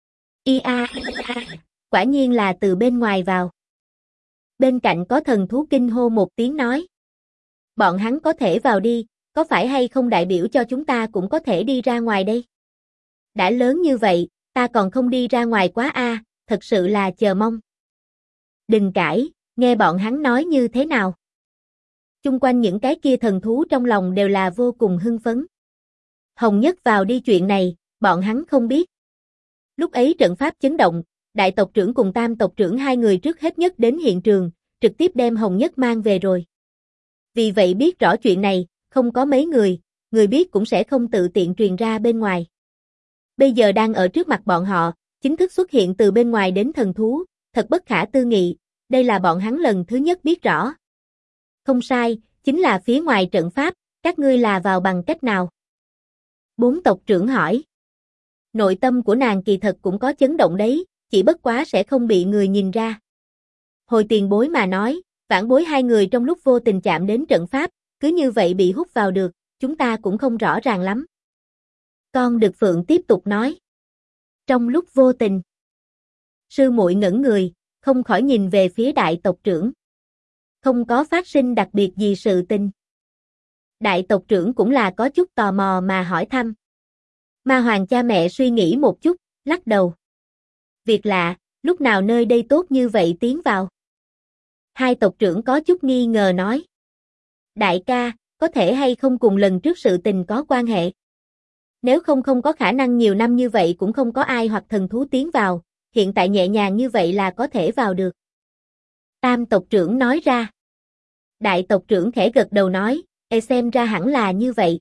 Quả nhiên là từ bên ngoài vào. Bên cạnh có thần thú kinh hô một tiếng nói. Bọn hắn có thể vào đi, có phải hay không đại biểu cho chúng ta cũng có thể đi ra ngoài đây? Đã lớn như vậy, ta còn không đi ra ngoài quá a, thật sự là chờ mong. Đừng cãi, nghe bọn hắn nói như thế nào? Chung quanh những cái kia thần thú trong lòng đều là vô cùng hưng phấn. Hồng Nhất vào đi chuyện này, bọn hắn không biết. Lúc ấy trận pháp chấn động, đại tộc trưởng cùng tam tộc trưởng 2 người trước hết nhất đến hiện trường, trực tiếp đem Hồng Nhất mang về rồi. Vì vậy biết rõ chuyện này, không có mấy người biết cũng sẽ không tự tiện truyền ra bên ngoài. Bây giờ đang ở trước mặt bọn họ, chính thức xuất hiện từ bên ngoài đến thần thú, thật bất khả tư nghị, đây là bọn hắn lần thứ nhất biết rõ. Không sai, chính là phía ngoài trận pháp, các ngươi là vào bằng cách nào? 4 tộc trưởng hỏi. Nội tâm của nàng kỳ thật cũng có chấn động đấy, chỉ bất quá sẽ không bị người nhìn ra. Hồi tiền bối mà nói, vãn bối 2 người trong lúc vô tình chạm đến trận pháp, cứ như vậy bị hút vào được, chúng ta cũng không rõ ràng lắm. Con Đực Phượng tiếp tục nói. Trong lúc vô tình, sư muội ngẩn người, không khỏi nhìn về phía đại tộc trưởng. không có phát sinh đặc biệt gì sự tình. Đại tộc trưởng cũng là có chút tò mò mà hỏi thăm. Ma Hoàng cha mẹ suy nghĩ một chút, lắc đầu. Việc lạ, lúc nào nơi đây tốt như vậy tiến vào? Hai tộc trưởng có chút nghi ngờ nói. Đại ca, có thể hay không cùng lần trước sự tình có quan hệ? Nếu không có khả năng nhiều năm như vậy cũng không có ai hoặc thần thú tiến vào, hiện tại nhẹ nhàng như vậy là có thể vào được. Tam tộc trưởng nói ra. Đại tộc trưởng khẽ gật đầu nói, xem ra hẳn là như vậy.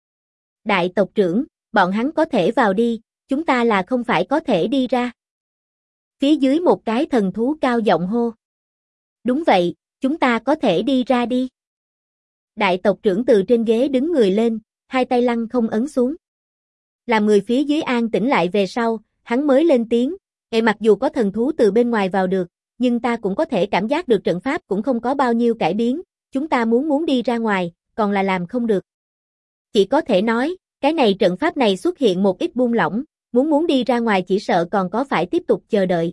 Đại tộc trưởng, bọn hắn có thể vào đi, chúng ta là không phải có thể đi ra. Phía dưới một cái thần thú cao giọng hô. Đúng vậy, chúng ta có thể đi ra đi. Đại tộc trưởng từ trên ghế đứng người lên, hai tay lăng không ấn xuống. Làm người phía dưới an tĩnh lại về sau, hắn mới lên tiếng, mặc dù có thần thú từ bên ngoài vào được, nhưng ta cũng có thể cảm giác được trận pháp cũng không có bao nhiêu cải biến, chúng ta muốn đi ra ngoài, còn là làm không được. Chỉ có thể nói, cái này trận pháp này xuất hiện một ít buông lỏng, muốn đi ra ngoài chỉ sợ còn có phải tiếp tục chờ đợi.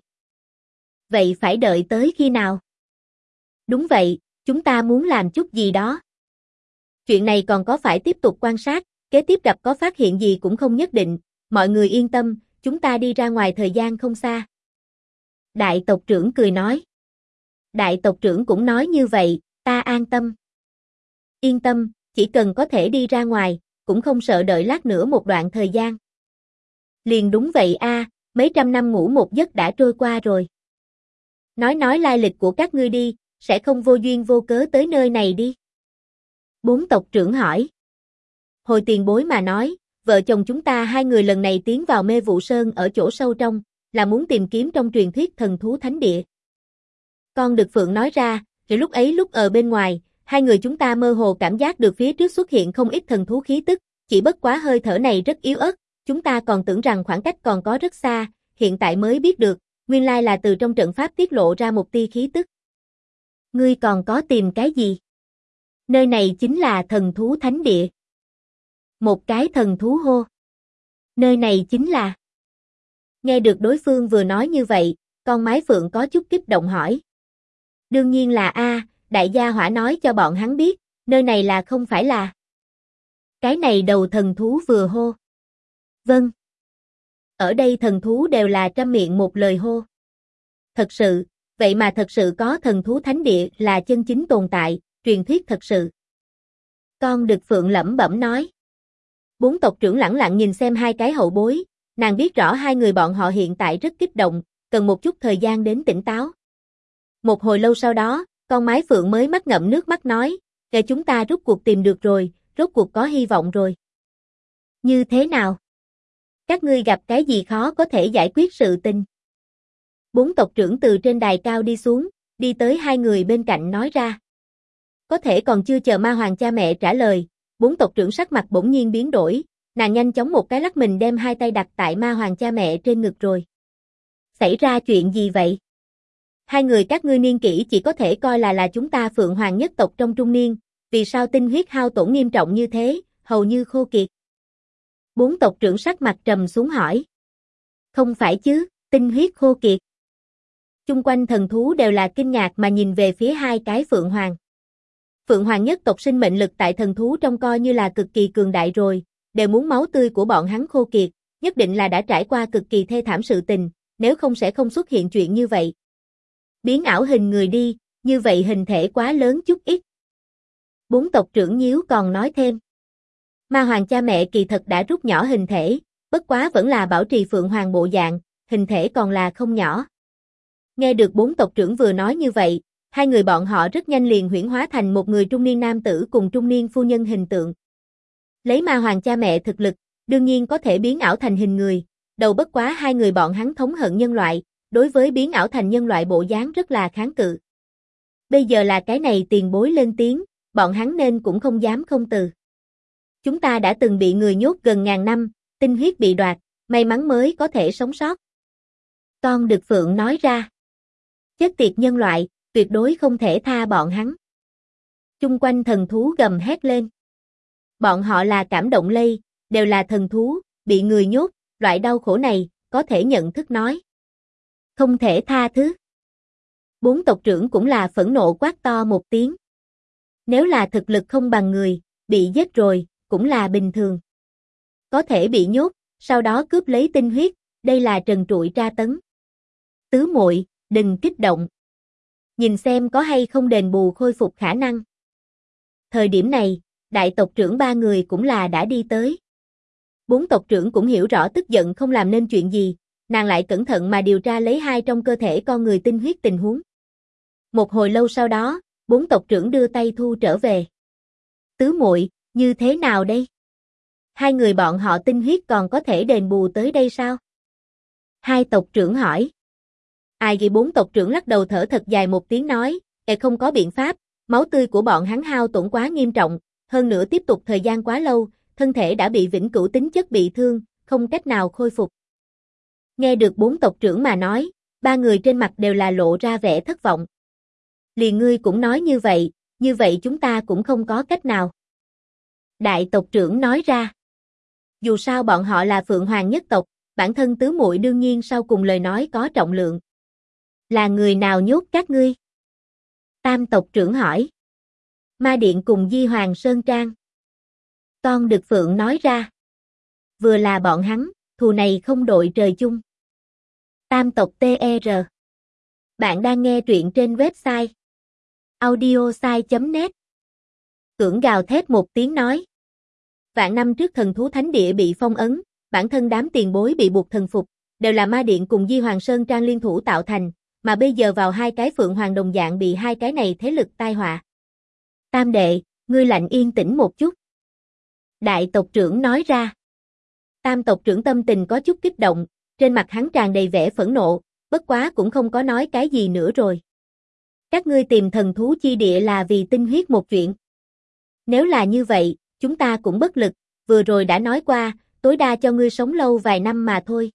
Vậy phải đợi tới khi nào? Đúng vậy, chúng ta muốn làm chút gì đó. Chuyện này còn có phải tiếp tục quan sát, kế tiếp gặp có phát hiện gì cũng không nhất định, mọi người yên tâm, chúng ta đi ra ngoài thời gian không xa. Đại tộc trưởng cười nói. Đại tộc trưởng cũng nói như vậy, ta an tâm. Yên tâm, chỉ cần có thể đi ra ngoài, cũng không sợ đợi lát nữa một đoạn thời gian. Liền đúng vậy a, mấy trăm năm ngủ một giấc đã trôi qua rồi. Nói lai lịch của các ngươi đi, sẽ không vô duyên vô cớ tới nơi này đi. Bốn tộc trưởng hỏi. Hồi tiền bối mà nói, vợ chồng chúng ta hai người lần này tiến vào Mê Vụ Sơn ở chỗ sâu trong, là muốn tìm kiếm trong truyền thuyết thần thú thánh địa. Con Đực Phượng nói ra, rồi lúc ấy lúc ở bên ngoài, hai người chúng ta mơ hồ cảm giác được phía trước xuất hiện không ít thần thú khí tức, chỉ bất quá hơi thở này rất yếu ớt, chúng ta còn tưởng rằng khoảng cách còn có rất xa, hiện tại mới biết được, nguyên lai là từ trong trận pháp tiết lộ ra một tia khí tức. Ngươi còn có tìm cái gì? Nơi này chính là thần thú thánh địa. Một cái thần thú hô. Nơi này chính là... Nghe được đối phương vừa nói như vậy, con mái phượng có chút kích động hỏi. Đương nhiên là đại gia hỏa nói cho bọn hắn biết, nơi này là không phải là... Cái này đầu thần thú vừa hô. Vâng. Ở đây thần thú đều là trăm miệng một lời hô. Thật sự, vậy mà thật sự có thần thú thánh địa là chân chính tồn tại, truyền thuyết thật sự. Con Đực Phượng lẩm bẩm nói. Bốn tộc trưởng lẳng lặng nhìn xem hai cái hậu bối, nàng biết rõ hai người bọn họ hiện tại rất kích động, cần một chút thời gian đến tỉnh táo. Một hồi lâu sau đó, con mái phượng mới mắt ngậm nước mắt nói, chúng ta rốt cuộc tìm được rồi, rốt cuộc có hy vọng rồi. Như thế nào? Các ngươi gặp cái gì khó có thể giải quyết sự tình? Bốn tộc trưởng từ trên đài cao đi xuống, đi tới hai người bên cạnh nói ra. Có thể còn chưa chờ Ma Hoàng cha mẹ trả lời, bốn tộc trưởng sắc mặt bỗng nhiên biến đổi, nàng nhanh chóng một cái lắc mình đem hai tay đặt tại Ma Hoàng cha mẹ trên ngực rồi. Xảy ra chuyện gì vậy? Hai người các ngươi niên kỷ chỉ có thể coi là chúng ta Phượng Hoàng nhất tộc trong trung niên, vì sao tinh huyết hao tổn nghiêm trọng như thế, hầu như khô kiệt? Bốn tộc trưởng sắc mặt trầm xuống hỏi. Không phải chứ, tinh huyết khô kiệt. Chung quanh thần thú đều là kinh ngạc mà nhìn về phía hai cái Phượng Hoàng. Phượng Hoàng nhất tộc sinh mệnh lực tại thần thú trong coi như là cực kỳ cường đại rồi, đều muốn máu tươi của bọn hắn khô kiệt, nhất định là đã trải qua cực kỳ thê thảm sự tình, nếu không sẽ không xuất hiện chuyện như vậy. Biến ảo hình người đi, như vậy hình thể quá lớn chút ít. Bốn tộc trưởng nhíu còn nói thêm. Ma Hoàng cha mẹ kỳ thật đã rút nhỏ hình thể, bất quá vẫn là bảo trì Phượng Hoàng bộ dạng, hình thể còn là không nhỏ. Nghe được bốn tộc trưởng vừa nói như vậy, hai người bọn họ rất nhanh liền huyễn hóa thành một người trung niên nam tử cùng trung niên phu nhân hình tượng. Lấy Ma Hoàng cha mẹ thực lực, đương nhiên có thể biến ảo thành hình người, đầu bất quá hai người bọn hắn thống hận nhân loại, đối với biến ảo thành nhân loại bộ dáng rất là kháng cự. Bây giờ là cái này tiền bối lên tiếng, bọn hắn nên cũng không dám không từ. Chúng ta đã từng bị người nhốt gần ngàn năm, tinh huyết bị đoạt, may mắn mới có thể sống sót. Con Đực Phượng nói ra. Chết tiệt nhân loại, tuyệt đối không thể tha bọn hắn. Chung quanh thần thú gầm hét lên. Bọn họ là cảm động lây, đều là thần thú, bị người nhốt, loại đau khổ này, có thể nhận thức nói. Không thể tha thứ. Bốn tộc trưởng cũng là phẫn nộ quát to một tiếng. Nếu là thực lực không bằng người, bị giết rồi, cũng là bình thường. Có thể bị nhốt, sau đó cướp lấy tinh huyết, đây là trần trụi tra tấn. Tứ muội, đừng kích động. Nhìn xem có hay không đền bù khôi phục khả năng. Thời điểm này, đại tộc trưởng ba người cũng là đã đi tới. Bốn tộc trưởng cũng hiểu rõ tức giận không làm nên chuyện gì, nàng lại cẩn thận mà điều tra lấy hai trong cơ thể con người tinh huyết tình huống. Một hồi lâu sau đó, bốn tộc trưởng đưa tay thu trở về. Tứ muội, như thế nào đây? Hai người bọn họ tinh huyết còn có thể đền bù tới đây sao? Hai tộc trưởng hỏi. Ai vậy? Bốn tộc trưởng lắc đầu thở thật dài một tiếng nói, không có biện pháp, máu tươi của bọn hắn hao tổn quá nghiêm trọng, hơn nữa tiếp tục thời gian quá lâu, thân thể đã bị vĩnh cửu tính chất bị thương, không cách nào khôi phục. Nghe được bốn tộc trưởng mà nói, ba người trên mặt đều là lộ ra vẻ thất vọng. Liền ngươi cũng nói như vậy chúng ta cũng không có cách nào. Đại tộc trưởng nói ra. Dù sao bọn họ là Phượng Hoàng nhất tộc, bản thân tứ muội đương nhiên sau cùng lời nói có trọng lượng. Là người nào nhốt các ngươi? Tam tộc trưởng hỏi. Ma Điện cùng Di Hoàng Sơn Trang. Con Đực Phượng nói ra. Vừa là bọn hắn, thù này không đội trời chung. Tam tộc TR. Bạn đang nghe truyện trên website audiosai.net. Cưỡng gào thét một tiếng nói. Vạn năm trước thần thú thánh địa bị phong ấn, bản thân đám tiền bối bị buộc thần phục, đều là Ma Điện cùng Di Hoàng Sơn Trang liên thủ tạo thành, mà bây giờ vào hai cái Phượng Hoàng đồng dạng bị hai cái này thế lực tai họa. Tam đệ, ngươi lạnh yên tĩnh một chút. Đại tộc trưởng nói ra. Tam tộc trưởng tâm tình có chút kích động, trên mặt hắn tràn đầy vẻ phẫn nộ, bất quá cũng không có nói cái gì nữa rồi. Các ngươi tìm thần thú chi địa là vì tinh huyết một chuyện. Nếu là như vậy, chúng ta cũng bất lực, vừa rồi đã nói qua, tối đa cho ngươi sống lâu vài năm mà thôi.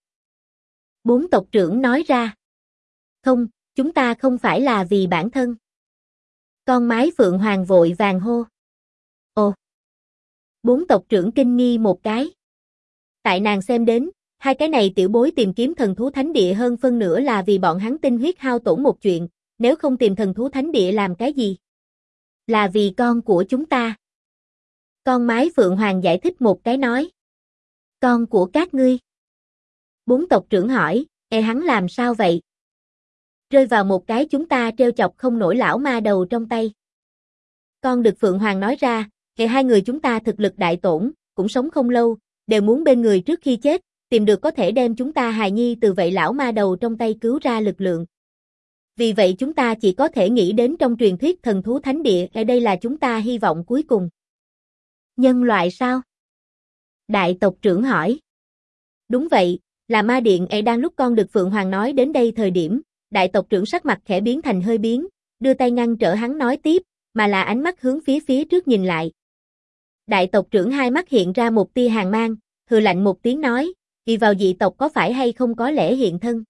Bốn tộc trưởng nói ra. Không, chúng ta không phải là vì bản thân. Con mái Phượng Hoàng vội vàng hô. Ồ! Bốn tộc trưởng kinh nghi một cái. Tại nàng xem đến, hai cái này tiểu bối tìm kiếm thần thú thánh địa hơn phân nửa là vì bọn hắn tinh huyết hao tổn một chuyện, nếu không tìm thần thú thánh địa làm cái gì? Là vì con của chúng ta. Con mái Phượng Hoàng giải thích một cái nói. Con của các ngươi. Bốn tộc trưởng hỏi, hắn làm sao vậy? Rơi vào một cái chúng ta treo chọc không nổi lão ma đầu trong tay. Con Đực Phượng Hoàng nói ra, hai người chúng ta thực lực đại tổn, cũng sống không lâu, đều muốn bên người trước khi chết, tìm được có thể đem chúng ta hài nhi từ vậy lão ma đầu trong tay cứu ra lực lượng. Vì vậy chúng ta chỉ có thể nghĩ đến trong truyền thuyết thần thú thánh địa, ở đây là chúng ta hy vọng cuối cùng. Nhân loại sao? Đại tộc trưởng hỏi. Đúng vậy, là Ma Điện. Đang lúc con Đực Phượng Hoàng nói đến đây thời điểm, đại tộc trưởng sắc mặt khẽ biến thành hơi biến, đưa tay ngăn trở hắn nói tiếp, mà là ánh mắt hướng phía trước nhìn lại. Đại tộc trưởng hai mắt hiện ra một tia hàn mang, hừ lạnh một tiếng nói, vì vào dị tộc có phải hay không có lẽ hiện thân.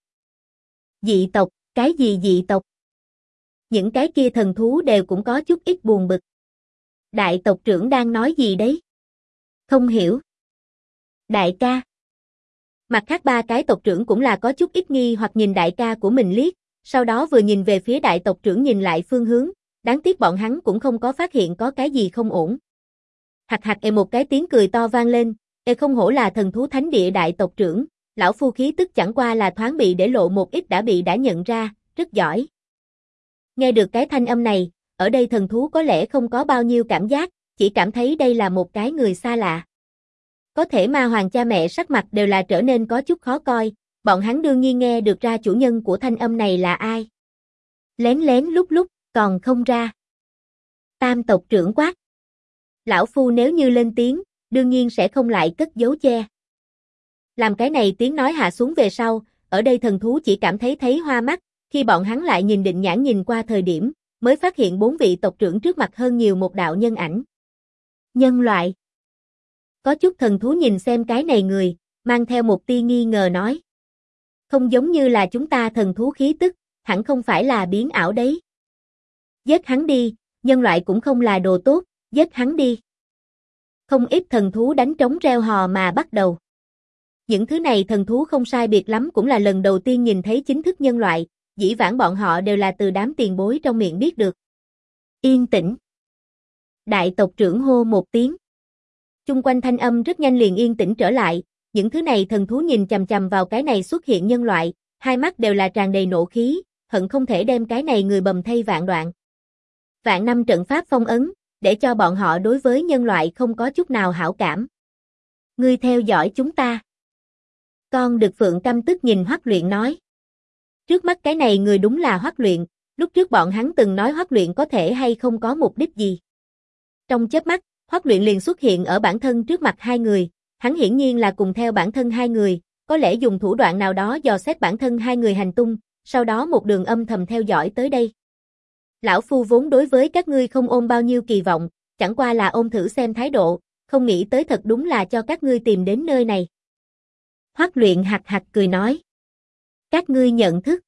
Dị tộc, cái gì dị tộc? Những cái kia thần thú đều cũng có chút ít buồn bực. Đại tộc trưởng đang nói gì đấy? Không hiểu. Đại ca. Mặt khác ba cái tộc trưởng cũng là có chút ít nghi hoặc nhìn đại ca của mình liếc, sau đó vừa nhìn về phía đại tộc trưởng nhìn lại phương hướng, đáng tiếc bọn hắn cũng không có phát hiện có cái gì không ổn. Hạc hạc một cái tiếng cười to vang lên, không hổ là thần thú thánh địa đại tộc trưởng, lão phu khí tức chẳng qua là thoáng bị để lộ một ít đã nhận ra, rất giỏi. Nghe được cái thanh âm này, ở đây thần thú có lẽ không có bao nhiêu cảm giác, chỉ cảm thấy đây là một cái người xa lạ. Có thể ma hoàng cha mẹ sắc mặt đều là trở nên có chút khó coi, bọn hắn đương nhiên nghe được ra chủ nhân của thanh âm này là ai. Lén lén lúc còn không ra. Tam tộc trưởng quát. Lão phu nếu như lên tiếng, đương nhiên sẽ không lại cất giấu che. Làm cái này tiếng nói hạ xuống về sau, ở đây thần thú chỉ cảm thấy hoa mắt, khi bọn hắn lại nhìn định nhãn nhìn qua thời điểm, mới phát hiện bốn vị tộc trưởng trước mặt hơn nhiều một đạo nhân ảnh. Nhân loại. Có chút thần thú nhìn xem cái này người, mang theo một tia nghi ngờ nói. Không giống như là chúng ta thần thú khí tức, hẳn không phải là biến ảo đấy. Giết hắn đi, nhân loại cũng không là đồ tốt, giết hắn đi. Không ít thần thú đánh trống reo hò mà bắt đầu. Những thứ này thần thú không sai biệt lắm cũng là lần đầu tiên nhìn thấy chính thức nhân loại, dĩ vãng bọn họ đều là từ đám tiền bối trong miệng biết được. Yên tĩnh. Đại tộc trưởng hô một tiếng. Chung quanh thanh âm rất nhanh liền yên tĩnh trở lại, những thứ này thần thú nhìn chằm chằm vào cái này xuất hiện nhân loại, hai mắt đều là tràn đầy nộ khí, hận không thể đem cái này người bầm thây vạn đoạn. Vạn năm trận pháp phong ấn, để cho bọn họ đối với nhân loại không có chút nào hảo cảm. Ngươi theo dõi chúng ta. Con đực phượng căm tức nhìn Hoắc Luyện nói. Trước mắt cái này người đúng là Hoắc Luyện, lúc trước bọn hắn từng nói Hoắc Luyện có thể hay không có mục đích gì. Trong chớp mắt, Hoắc Luyện liền xuất hiện ở bản thân trước mặt hai người, hắn hiển nhiên là cùng theo bản thân hai người, có lẽ dùng thủ đoạn nào đó dò xét bản thân hai người hành tung, sau đó một đường âm thầm theo dõi tới đây. Lão Phu vốn đối với các ngươi không ôm bao nhiêu kỳ vọng, chẳng qua là ôm thử xem thái độ, không nghĩ tới thật đúng là cho các ngươi tìm đến nơi này. Hoắc Luyện hạc hạc cười nói. Các ngươi nhận thức.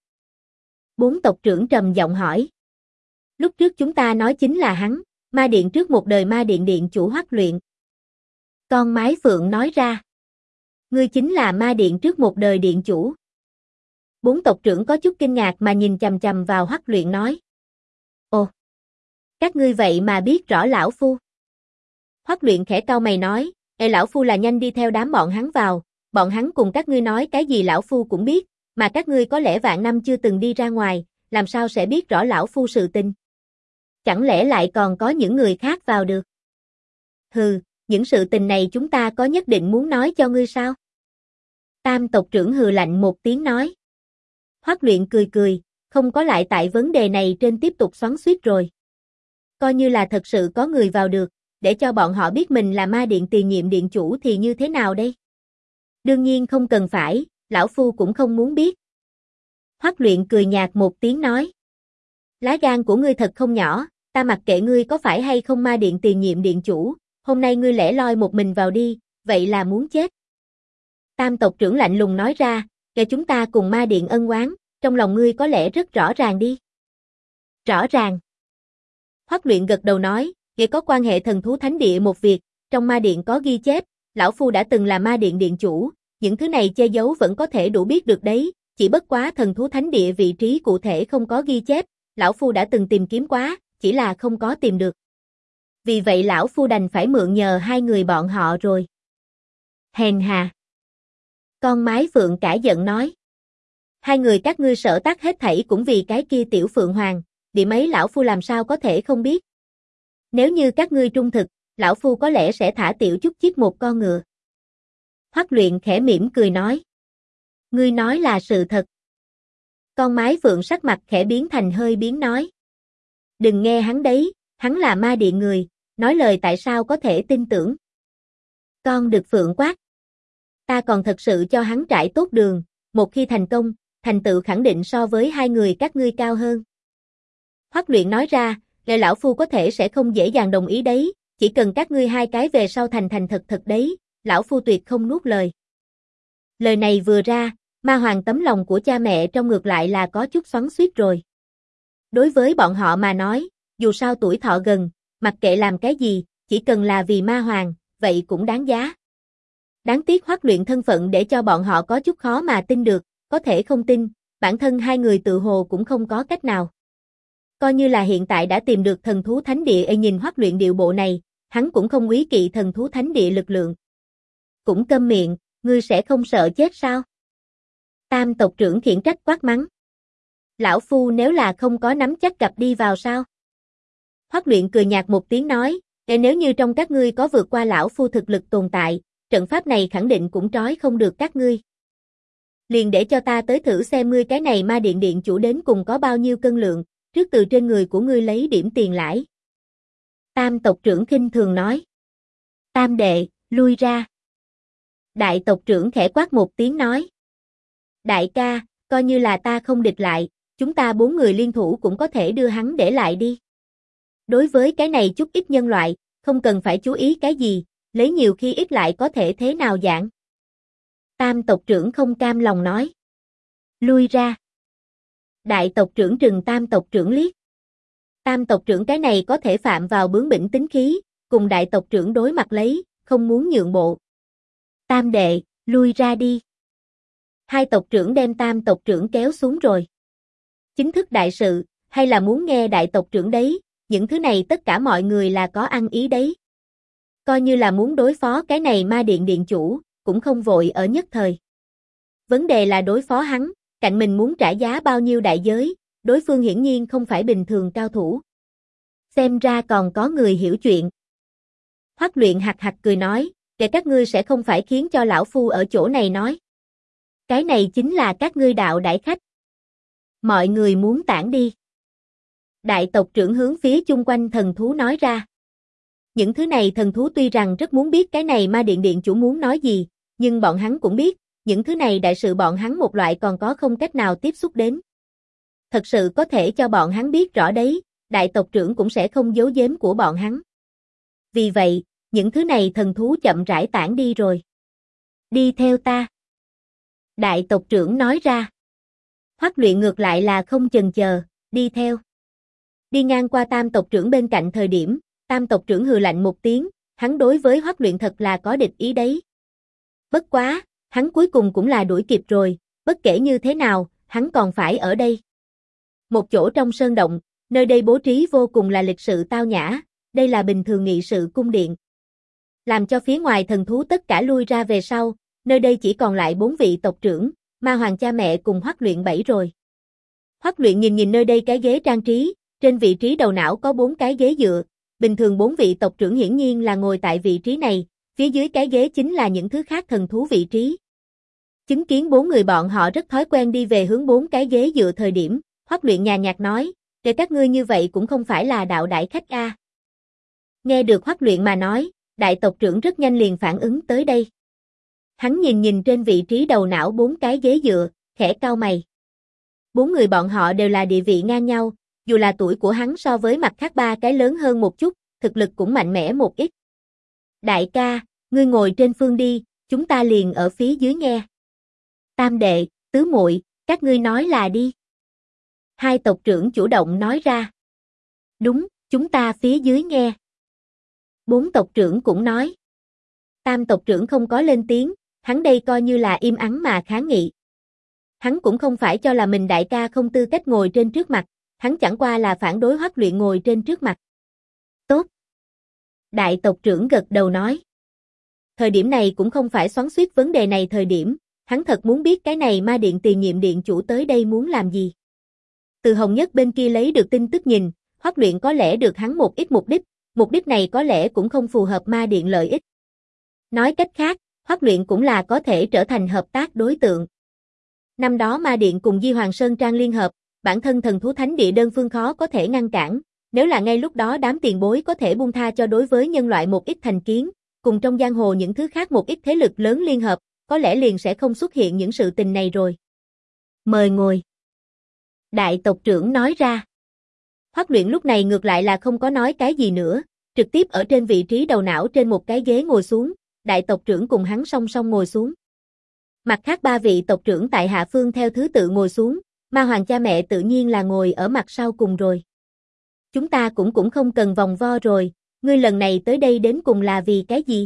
Bốn tộc trưởng trầm giọng hỏi. Lúc trước chúng ta nói chính là hắn, Ma Điện trước một đời Ma Điện điện chủ Hoắc Luyện. Con mái phượng nói ra. Ngươi chính là Ma Điện trước một đời điện chủ. Bốn tộc trưởng có chút kinh ngạc mà nhìn chằm chằm vào Hoắc Luyện nói. Ồ, các ngươi vậy mà biết rõ lão phu. Hoắc Luyện khẽ cau mày nói, lão phu là nhanh đi theo đám bọn hắn vào, bọn hắn cùng các ngươi nói cái gì lão phu cũng biết, mà các ngươi có lẽ vạn năm chưa từng đi ra ngoài, làm sao sẽ biết rõ lão phu sự tình. Chẳng lẽ lại còn có những người khác vào được? Hừ, những sự tình này chúng ta có nhất định muốn nói cho ngươi sao? Tam tộc trưởng hừ lạnh một tiếng nói. Hoắc Luyện cười cười, không có lại tại vấn đề này trên tiếp tục xoắn xuýt rồi. Coi như là thật sự có người vào được, để cho bọn họ biết mình là Ma Điện tiền nhiệm điện chủ thì như thế nào đây? Đương nhiên không cần phải, lão phu cũng không muốn biết. Hoắc Luyện cười nhạt một tiếng nói. Lá gan của ngươi thật không nhỏ, ta mặc kệ ngươi có phải hay không Ma Điện tiền nhiệm điện chủ, hôm nay ngươi lẻ loi một mình vào đi, vậy là muốn chết. Tam tộc trưởng lạnh lùng nói ra, kể chúng ta cùng Ma Điện ân oán, trong lòng ngươi có lẽ rất rõ ràng đi. Rõ ràng. Hoắc Luyện gật đầu nói, kể có quan hệ thần thú thánh địa một việc, trong Ma Điện có ghi chép, lão phu đã từng là Ma Điện điện chủ, những thứ này che giấu vẫn có thể đủ biết được đấy, chỉ bất quá thần thú thánh địa vị trí cụ thể không có ghi chép, lão phu đã từng tìm kiếm quá, chỉ là không có tìm được. Vì vậy lão phu đành phải mượn nhờ hai người bọn họ rồi. Hèn hà. Con mái phượng cả giận nói. Hai người các ngươi sở tác hết thảy cũng vì cái kia tiểu phượng hoàng, điểm ấy lão phu làm sao có thể không biết. Nếu như các ngươi trung thực, lão phu có lẽ sẽ thả tiểu chút chích một con ngựa. Hoắc Luyện khẽ mỉm cười nói. Ngươi nói là sự thật. Con mái phượng sắc mặt khẽ biến thành hơi biến nói. Đừng nghe hắn đấy, hắn là Ma Điện người, nói lời tại sao có thể tin tưởng. Con đực phượng quát. Ta còn thật sự cho hắn trải tốt đường, một khi thành công, thành tựu khẳng định so với hai người các ngươi cao hơn. Hoắc Luyện nói ra, lời lão phu có thể sẽ không dễ dàng đồng ý đấy, chỉ cần các ngươi hai cái về sau thành thật thật đấy, lão phu tuyệt không nuốt lời. Lời này vừa ra, Ma Hoàng tấm lòng của cha mẹ trong ngược lại là có chút xoắn xuýt rồi. Đối với bọn họ mà nói, dù sao tuổi thọ gần, mặc kệ làm cái gì, chỉ cần là vì Ma Hoàng, vậy cũng đáng giá. Đáng tiếc Hoắc Luyện thân phận để cho bọn họ có chút khó mà tin được, có thể không tin, bản thân hai người tự hồ cũng không có cách nào. Coi như là hiện tại đã tìm được thần thú thánh địa, nhìn Hoắc Luyện điệu bộ này, hắn cũng không quý kỵ thần thú thánh địa lực lượng. Cũng câm miệng, ngươi sẽ không sợ chết sao? Tam tộc trưởng khiển trách quát mắng. Lão phu nếu là không có nắm chắc gặp đi vào sao? Hoắc Luyện cười nhạt một tiếng nói, nếu như trong các ngươi có vượt qua lão phu thực lực tồn tại, trận pháp này khẳng định cũng trói không được các ngươi. Liền để cho ta tới thử xem ngươi cái này Ma Điện điện chủ đến cùng có bao nhiêu cân lượng, trước từ trên người của ngươi lấy điểm tiền lãi. Tam tộc trưởng khinh thường nói. Tam đệ, lui ra. Đại tộc trưởng khẽ quát một tiếng nói. Đại ca, coi như là ta không địch lại, chúng ta bốn người liên thủ cũng có thể đưa hắn để lại đi. Đối với cái này chút ít nhân loại, không cần phải chú ý cái gì, lấy nhiều khi ít lại có thể thế nào dạng. Tam tộc trưởng không cam lòng nói. Lui ra. Đại tộc trưởng trừng tam tộc trưởng liếc. Tam tộc trưởng cái này có thể phạm vào bướng bỉnh tính khí, cùng đại tộc trưởng đối mặt lấy, không muốn nhượng bộ. Tam đệ, lui ra đi. Hai tộc trưởng đem tam tộc trưởng kéo xuống rồi. chính thức đại sự, hay là muốn nghe đại tộc trưởng đấy, những thứ này tất cả mọi người là có ăn ý đấy. Coi như là muốn đối phó cái này ma điện điện chủ, cũng không vội ở nhất thời. Vấn đề là đối phó hắn, cạnh mình muốn trả giá bao nhiêu đại giới, đối phương hiển nhiên không phải bình thường cao thủ. Xem ra còn có người hiểu chuyện. Hoắc Luyện hạc hạc cười nói, để các ngươi sẽ không phải khiến cho lão phu ở chỗ này nói. Cái này chính là các ngươi đạo đại khách. Mọi người muốn tản đi. Đại tộc trưởng hướng phía chung quanh thần thú nói ra. Những thứ này thần thú tuy rằng rất muốn biết cái này ma điện điện chủ muốn nói gì, nhưng bọn hắn cũng biết, những thứ này đại sự bọn hắn một loại còn có không cách nào tiếp xúc đến. Thật sự có thể cho bọn hắn biết rõ đấy, đại tộc trưởng cũng sẽ không giấu giếm của bọn hắn. Vì vậy, những thứ này thần thú chậm rãi tản đi rồi. Đi theo ta. Đại tộc trưởng nói ra. Hoắc Luyện ngược lại là không chần chờ, đi theo. Đi ngang qua Tam tộc trưởng bên cạnh thời điểm, Tam tộc trưởng hừ lạnh một tiếng, hắn đối với Hoắc Luyện thật là có địch ý đấy. Bất quá, hắn cuối cùng cũng là đuổi kịp rồi, bất kể như thế nào, hắn còn phải ở đây. Một chỗ trong sơn động, nơi đây bố trí vô cùng là lịch sự tao nhã, đây là bình thường nghị sự cung điện. Làm cho phía ngoài thần thú tất cả lui ra về sau, nơi đây chỉ còn lại 4 vị tộc trưởng, Ma Hoàng cha mẹ cùng Hoắc Luyện 7 rồi. Hoắc Luyện nhìn nơi đây cái ghế trang trí, trên vị trí đầu não có 4 cái ghế dựa, bình thường 4 vị tộc trưởng hiển nhiên là ngồi tại vị trí này, phía dưới cái ghế chính là những thứ khác thần thú vị trí. Chứng kiến 4 người bọn họ rất thói quen đi về hướng 4 cái ghế dựa thời điểm, Hoắc Luyện nhàn nhạt nói, để các ngươi như vậy cũng không phải là đạo đại khách a. Nghe được Hoắc Luyện mà nói, đại tộc trưởng rất nhanh liền phản ứng tới đây. Hắn nhìn trên vị trí đầu não 4 cái ghế dựa, khẽ cau mày. 4 người bọn họ đều là địa vị ngang nhau, dù là tuổi của hắn so với mặt khác 3 cái lớn hơn một chút, thực lực cũng mạnh mẽ một ít. Đại ca, ngươi ngồi trên phương đi, chúng ta liền ở phía dưới nghe. Tam đệ, tứ muội, các ngươi nói là đi. Hai tộc trưởng chủ động nói ra. Đúng, chúng ta phía dưới nghe. 4 tộc trưởng cũng nói. Tam tộc trưởng không có lên tiếng, hắn đây coi như là im ắng mà kháng nghị. Hắn cũng không phải cho là mình đại ca không tư cách ngồi trên trước mặt, hắn chẳng qua là phản đối Hoắc Luyện ngồi trên trước mặt. Tốt. Đại tộc trưởng gật đầu nói. Thời điểm này cũng không phải xoắn xuýt vấn đề này thời điểm, hắn thật muốn biết cái này ma điện tiền nhiệm điện chủ tới đây muốn làm gì. Từ Hồng Nhất bên kia lấy được tin tức nhìn, Hoắc Luyện có lẽ được hắn một ít mục đích này có lẽ cũng không phù hợp ma điện lợi ích. Nói cách khác, Hoắc Luyện cũng là có thể trở thành hợp tác đối tượng. Năm đó ma điện cùng Di Hoàng Sơn Trang liên hợp, bản thân thần thú thánh địa đơn phương khó có thể ngăn cản, nếu là ngay lúc đó đám tiền bối có thể buông tha cho đối với nhân loại một ít thành kiến, cùng trong giang hồ những thứ khác một ít thế lực lớn liên hợp, có lẽ liền sẽ không xuất hiện những sự tình này rồi. Mời ngồi. Đại tộc trưởng nói ra. Hoắc Luyện lúc này ngược lại là không có nói cái gì nữa, trực tiếp ở trên vị trí đầu não trên một cái ghế ngồi xuống, đại tộc trưởng cùng hắn song song ngồi xuống. Mặt khác 3 vị tộc trưởng tại hạ phương theo thứ tự ngồi xuống, Ma Hoàng cha mẹ tự nhiên là ngồi ở mặt sau cùng rồi. Chúng ta cũng không cần vòng vo rồi, ngươi lần này tới đây đến cùng là vì cái gì?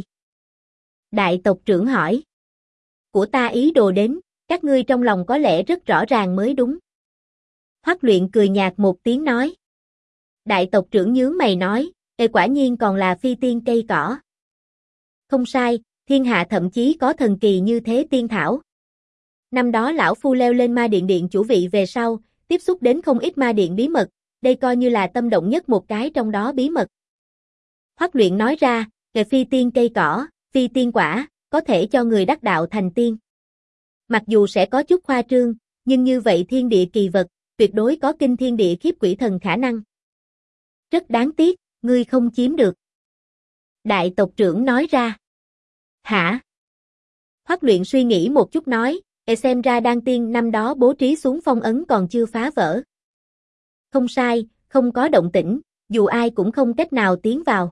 Đại tộc trưởng hỏi. Của ta ý đồ đến, các ngươi trong lòng có lẽ rất rõ ràng mới đúng. Hoắc Luyện cười nhạt một tiếng nói. Đại tộc trưởng nhướng mày nói, quả nhiên còn là phi tiên cây cỏ. Không sai, thiên hạ thậm chí có thần kỳ như thế tiên thảo. Năm đó lão phu leo lên ma điện điện chủ vị về sau, tiếp xúc đến không ít ma điện bí mật, đây coi như là tâm động nhất một cái trong đó bí mật. Hoắc Luyện nói ra, về phi tiên cây cỏ, phi tiên quả, có thể cho người đắc đạo thành tiên. Mặc dù sẽ có chút khoa trương, nhưng như vậy thiên địa kỳ vật, tuyệt đối có kinh thiên địa khiếp quỷ thần khả năng. Rất đáng tiếc, ngươi không chiếm được. Đại tộc trưởng nói ra. Hả? Hoắc Luyện suy nghĩ một chút nói, xem ra đan tiên năm đó bố trí xuống phong ấn còn chưa phá vỡ. Không sai, không có động tĩnh, dù ai cũng không cách nào tiến vào.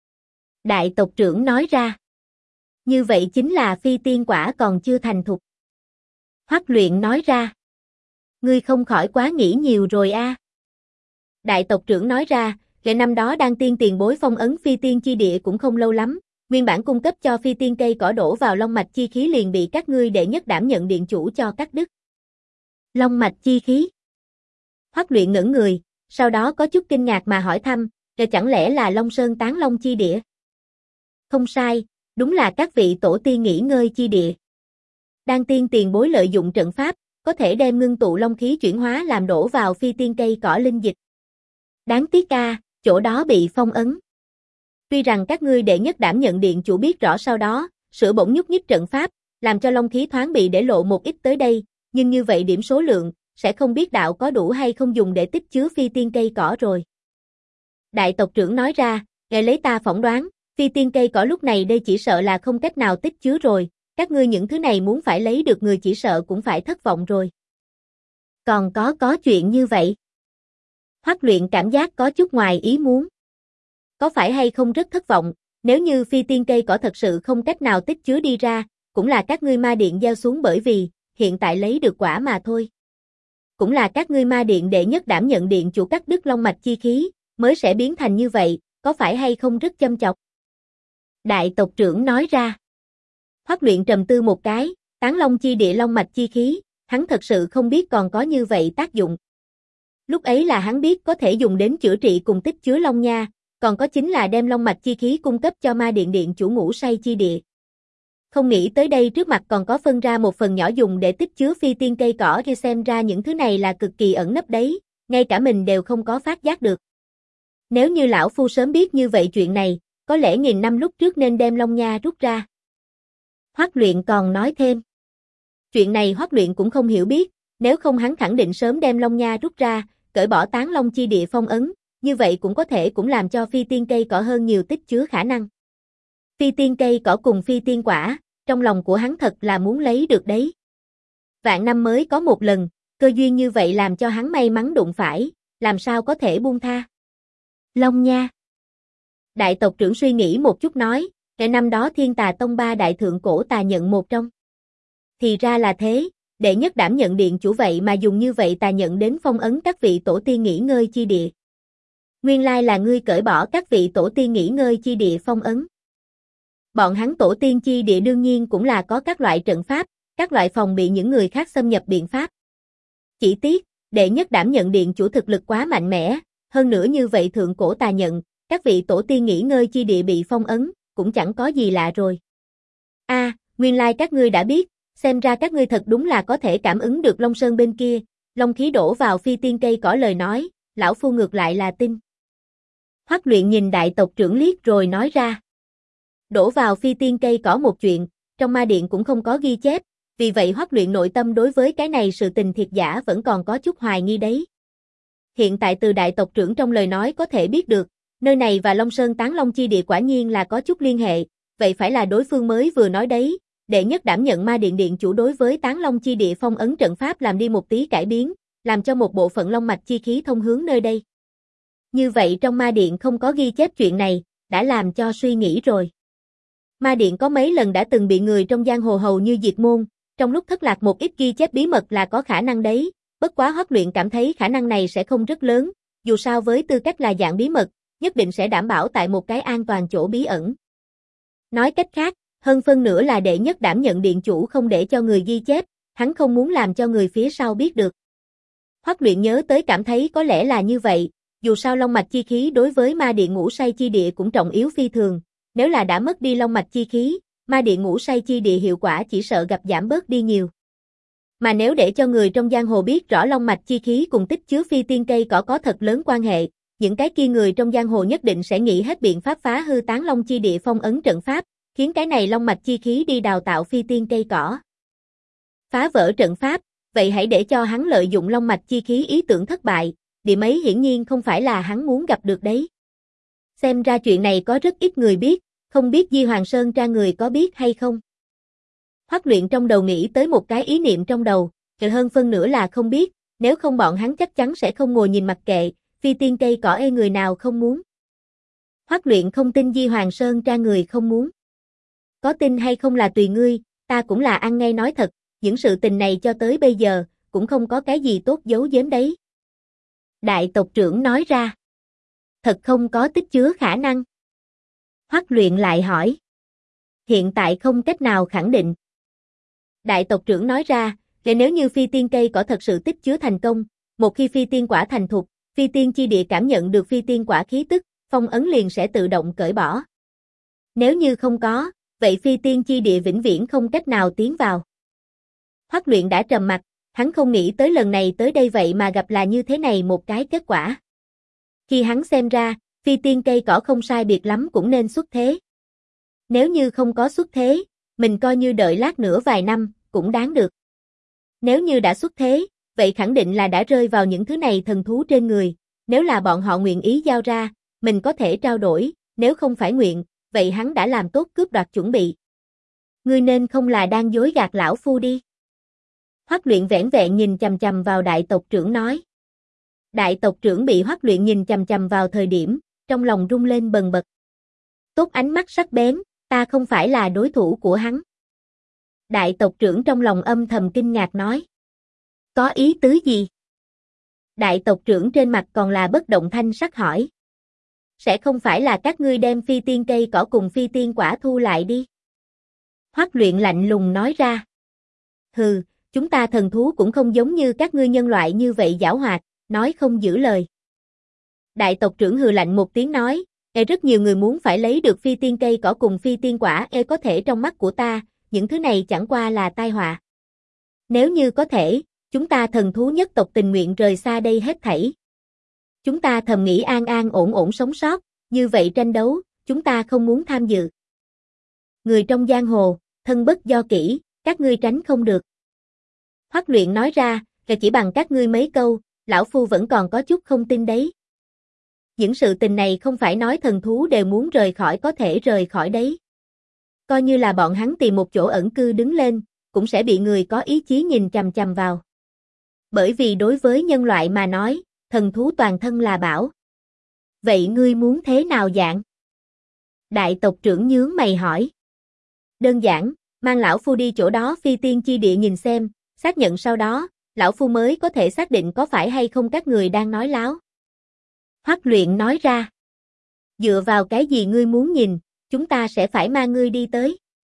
Đại tộc trưởng nói ra. Như vậy chính là phi tiên quả còn chưa thành thục. Hoắc Luyện nói ra. Ngươi không khỏi quá nghĩ nhiều rồi a. Đại tộc trưởng nói ra, ngày năm đó đan tiên tiền bối phong ấn phi tiên chi địa cũng không lâu lắm, nguyên bản cung cấp cho phi tiên cây cỏ đổ vào long mạch chi khí liền bị các ngươi đệ nhất đảm nhận điện chủ cho cắt đứt. Long mạch chi khí? Hoắc Luyện ngẩn người, sau đó có chút kinh ngạc mà hỏi thăm, chẳng lẽ là Long Sơn Tán Long chi địa? Không sai, đúng là các vị tổ tiên nghỉ ngơi chi địa. Đan tiên tiền bối lợi dụng trận pháp, có thể đem ngưng tụ long khí chuyển hóa làm đổ vào phi tiên cây cỏ linh dịch. Đáng tiếc chỗ đó bị phong ấn. Tuy rằng các ngươi đệ nhất đảm nhận điện chủ biết rõ sau đó, sửa bổng nhúc nhích trận pháp, làm cho long khí thoáng bị để lộ một ít tới đây, nhưng như vậy điểm số lượng, sẽ không biết đạo có đủ hay không dùng để tích chứa phi tiên cây cỏ rồi. Đại tộc trưởng nói ra, nghe lấy ta phỏng đoán, phi tiên cây cỏ lúc này đây chỉ sợ là không cách nào tích chứa rồi, các ngươi những thứ này muốn phải lấy được người chỉ sợ cũng phải thất vọng rồi. Còn có chuyện như vậy. Hoắc Luyện cảm giác có chút ngoài ý muốn. Có phải hay không rất thất vọng, nếu như phi tiên cây cỏ thật sự không cách nào tích chứa đi ra, cũng là các ngươi ma điện gieo xuống bởi vì, hiện tại lấy được quả mà thôi. Cũng là các ngươi ma điện đệ nhất đảm nhận điện chủ cắt đứt long mạch chi khí, mới sẽ biến thành như vậy, có phải hay không rất châm chọc? Đại tộc trưởng nói ra. Hoắc Luyện trầm tư một cái, tán long chi địa long mạch chi khí, hắn thật sự không biết còn có như vậy tác dụng. Lúc ấy là hắn biết có thể dùng đến chữa trị cùng tích chứa long nha, còn có chính là đem long mạch chi khí cung cấp cho ma điện điện chủ ngủ say chi địa. Không nghĩ tới đây trước mặt còn có phân ra một phần nhỏ dùng để tích chứa phi tiên cây cỏ kia, xem ra những thứ này là cực kỳ ẩn nấp đấy, ngay cả mình đều không có phát giác được. Nếu như lão phu sớm biết như vậy chuyện này, có lẽ 1000 năm lúc trước nên đem long nha rút ra. Hoắc Luyện còn nói thêm. Chuyện này Hoắc Luyện cũng không hiểu biết, nếu không hắn khẳng định sớm đem long nha rút ra, cởi bỏ tán long chi địa phong ấn, như vậy cũng có thể cũng làm cho phi tiên cây cỏ hơn nhiều tích chứa khả năng. Phi tiên cây cỏ cùng phi tiên quả, trong lòng của hắn thật là muốn lấy được đấy. Vạn năm mới có một lần, cơ duyên như vậy làm cho hắn may mắn đụng phải, làm sao có thể buông tha. Long nha. Đại tộc trưởng suy nghĩ một chút nói, cái năm đó Thiên Tà Tông 3 đại thượng cổ tà nhận một trong. Thì ra là thế, đệ nhất đảm nhận điện chủ vậy mà dùng như vậy tà nhận đến phong ấn các vị tổ tiên nghỉ ngơi chi địa. Nguyên lai là ngươi cởi bỏ các vị tổ tiên nghỉ ngơi chi địa phong ấn. Bọn hắn tổ tiên chi địa đương nhiên cũng là có các loại trận pháp, các loại phòng bị những người khác xâm nhập biện pháp. Chỉ tiếc, đệ nhất đảm nhận điện chủ thực lực quá mạnh mẽ, hơn nữa như vậy thượng cổ tà nhận, các vị tổ tiên nghỉ ngơi chi địa bị phong ấn, cũng chẳng có gì lạ rồi. Nguyên lai các ngươi đã biết, xem ra các ngươi thật đúng là có thể cảm ứng được Long Sơn bên kia, long khí đổ vào phi tiên cây cỏ lời nói, lão phu ngược lại là tin. Hoắc Luyện nhìn đại tộc trưởng liếc rồi nói ra. Đổ vào phi tiên cây cỏ một chuyện, trong ma điện cũng không có ghi chép, vì vậy Hoắc Luyện nội tâm đối với cái này sự tình thiệt giả vẫn còn có chút hoài nghi đấy. Hiện tại từ đại tộc trưởng trong lời nói có thể biết được, nơi này và Long Sơn Tán Long chi địa quả nhiên là có chút liên hệ, vậy phải là đối phương mới vừa nói đấy, đệ nhất đảm nhận ma điện điện chủ đối với Tán Long chi địa phong ấn trận pháp làm đi một tí cải biến, làm cho một bộ phận long mạch chi khí thông hướng nơi đây. Như vậy trong ma điện không có ghi chép chuyện này, đã làm cho suy nghĩ rồi. Ma điện có mấy lần đã từng bị người trong giang hồ hầu như diệt môn, trong lúc thất lạc một ít ghi chép bí mật là có khả năng đấy, bất quá Hoắc Luyện cảm thấy khả năng này sẽ không rất lớn, dù sao với tư cách là dạng bí mật, nhất định sẽ đảm bảo tại một cái an toàn chỗ bí ẩn. Nói cách khác, hơn phân nửa là đệ nhất đảm nhận điện chủ không để cho người ghi chép, hắn không muốn làm cho người phía sau biết được. Hoắc Luyện nhớ tới cảm thấy có lẽ là như vậy, dù sao long mạch chi khí đối với ma điện ngủ say chi địa cũng trọng yếu phi thường, nếu là đã mất đi long mạch chi khí, ma điện ngủ say chi địa hiệu quả chỉ sợ gặp giảm bớt đi nhiều. Mà nếu để cho người trong giang hồ biết rõ long mạch chi khí cùng tích chứa phi tiên cây cỏ có thật lớn quan hệ, những cái kia người trong giang hồ nhất định sẽ nghĩ hết biện pháp phá hư Tán Long chi địa phong ấn trận pháp, khiến cái này long mạch chi khí đi đào tạo phi tiên cây cỏ. Phá vỡ trận pháp, vậy hãy để cho hắn lợi dụng long mạch chi khí ý tưởng thất bại, điểm ấy hiển nhiên không phải là hắn muốn gặp được đấy. Xem ra chuyện này có rất ít người biết, không biết Di Hoàng Sơn tra người có biết hay không. Hoắc Luyện trong đầu nghĩ tới một cái ý niệm trong đầu, hơn phân nửa là không biết, nếu không bọn hắn chắc chắn sẽ không ngồi nhìn mặc kệ, phi tiên cây cỏ người nào không muốn. Hoắc Luyện không tin Di Hoàng Sơn tra người không muốn. Có tin hay không là tùy ngươi, ta cũng là ăn ngay nói thật, những sự tình này cho tới bây giờ, cũng không có cái gì tốt giấu giếm đấy. Đại tộc trưởng nói ra. Thật không có tích chứa khả năng. Hoắc Luyện lại hỏi. Hiện tại không cách nào khẳng định. Đại tộc trưởng nói ra, nếu như phi tiên cây cỏ thật sự tích chứa thành công, một khi phi tiên quả thành thục, phi tiên chi địa cảm nhận được phi tiên quả khí tức, phong ấn liền sẽ tự động cởi bỏ. Nếu như không có, vậy phi tiên chi địa vĩnh viễn không cách nào tiến vào. Hoắc Luyện đã trầm mặt, hắn không nghĩ tới lần này tới đây vậy mà gặp là như thế này một cái kết quả. Khi hắn xem ra, phi tiên cây cỏ không sai biệt lắm cũng nên xuất thế. Nếu như không có xuất thế, mình coi như đợi lát nữa vài năm, cũng đáng được. Nếu như đã xuất thế, vậy khẳng định là đã rơi vào những thứ này thần thú trên người, nếu là bọn họ nguyện ý giao ra, mình có thể trao đổi, nếu không phải nguyện, vậy hắn đã làm tốt cướp đoạt chuẩn bị. Ngươi nên không là đang dối gạt lão phu đi. Hoắc Luyện vẻn vẹn nhìn chằm chằm vào đại tộc trưởng nói. Đại tộc trưởng bị Hoắc Luyện nhìn chằm chằm vào thời điểm, trong lòng rung lên bần bật. Tốt ánh mắt sắc bén, ta không phải là đối thủ của hắn. Đại tộc trưởng trong lòng âm thầm kinh ngạc nói. Có ý tứ gì? Đại tộc trưởng trên mặt còn là bất động thanh sắc hỏi. Sẽ không phải là các ngươi đem phi tiên cây cỏ cùng phi tiên quả thu lại đi? Hoắc Luyện lạnh lùng nói ra. Hừ, chúng ta thần thú cũng không giống như các ngươi nhân loại như vậy giảo hoạt, nói không giữ lời. Đại tộc trưởng hừ lạnh một tiếng nói, rất nhiều người muốn phải lấy được phi tiên cây cỏ cùng phi tiên quả, có thể trong mắt của ta, những thứ này chẳng qua là tai họa. Nếu như có thể, chúng ta thần thú nhất tộc tình nguyện rời xa đây hết thảy. Chúng ta thầm nghĩ an an ổn ổn sống sót, như vậy tranh đấu, chúng ta không muốn tham dự. Người trong giang hồ, thân bất do kỹ, các ngươi tránh không được. Hoắc Luyện nói ra, chỉ bằng các ngươi mấy câu, lão phu vẫn còn có chút không tin đấy. Những sự tình này không phải nói thần thú đều muốn rời khỏi có thể rời khỏi đấy. Coi như là bọn hắn tìm một chỗ ẩn cư đứng lên, cũng sẽ bị người có ý chí nhìn chằm chằm vào. Bởi vì đối với nhân loại mà nói, thần thú toàn thân là bảo. Vậy ngươi muốn thế nào dạng? Đại tộc trưởng nhướng mày hỏi. Đơn giản, mang lão phu đi chỗ đó phi tiên chi địa nhìn xem, xác nhận sau đó, lão phu mới có thể xác định có phải hay không các người đang nói láo. Hoắc Luyện nói ra. Dựa vào cái gì ngươi muốn nhìn, chúng ta sẽ phải mang ngươi đi tới.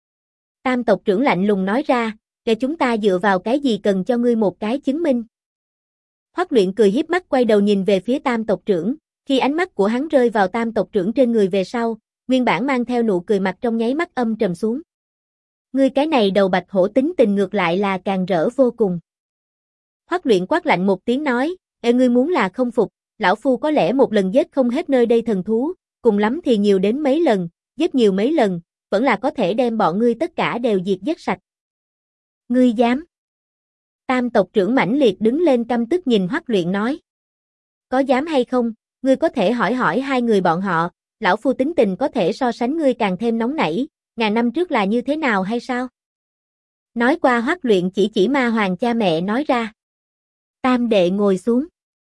Tam tộc trưởng lạnh lùng nói ra, để chúng ta dựa vào cái gì cần cho ngươi một cái chứng minh. Hoắc Luyện cười hiếp mắt quay đầu nhìn về phía tam tộc trưởng, khi ánh mắt của hắn rơi vào tam tộc trưởng trên người về sau, nguyên bản mang theo nụ cười mặt trong nháy mắt âm trầm xuống. Ngươi cái này đầu bạch hổ tính tình ngược lại là càng rỡ vô cùng. Hoắc Luyện quát lạnh một tiếng nói, ngươi muốn là không phục, lão phu có lẽ một lần giết không hết nơi đây thần thú, cùng lắm thì nhiều đến mấy lần, giết nhiều mấy lần, vẫn là có thể đem bọn ngươi tất cả đều diệt giết sạch. Ngươi dám? Tam tộc trưởng mãnh liệt đứng lên căm tức nhìn Hoắc Luyện nói. Có dám hay không, ngươi có thể hỏi hỏi hai người bọn họ, lão phu tính tình có thể so sánh ngươi càng thêm nóng nảy, ngàn năm trước là như thế nào hay sao? Nói qua Hoắc Luyện chỉ ma hoàng cha mẹ nói ra. Tam đệ ngồi xuống.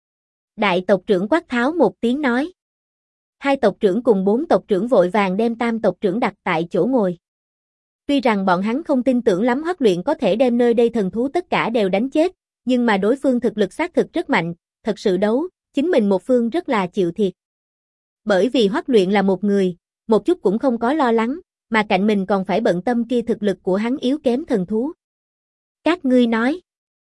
Đại tộc trưởng quát tháo một tiếng nói. Hai tộc trưởng cùng bốn tộc trưởng vội vàng đem tam tộc trưởng đặt tại chỗ ngồi. Tuy rằng bọn hắn không tin tưởng lắm Hoắc Luyện có thể đem nơi đây thần thú tất cả đều đánh chết, nhưng mà đối phương thực lực xác thực rất mạnh, thật sự đấu, chính mình một phương rất là chịu thiệt. Bởi vì Hoắc Luyện là một người, một chút cũng không có lo lắng, mà cạnh mình còn phải bận tâm kia thực lực của hắn yếu kém thần thú. Các ngươi nói.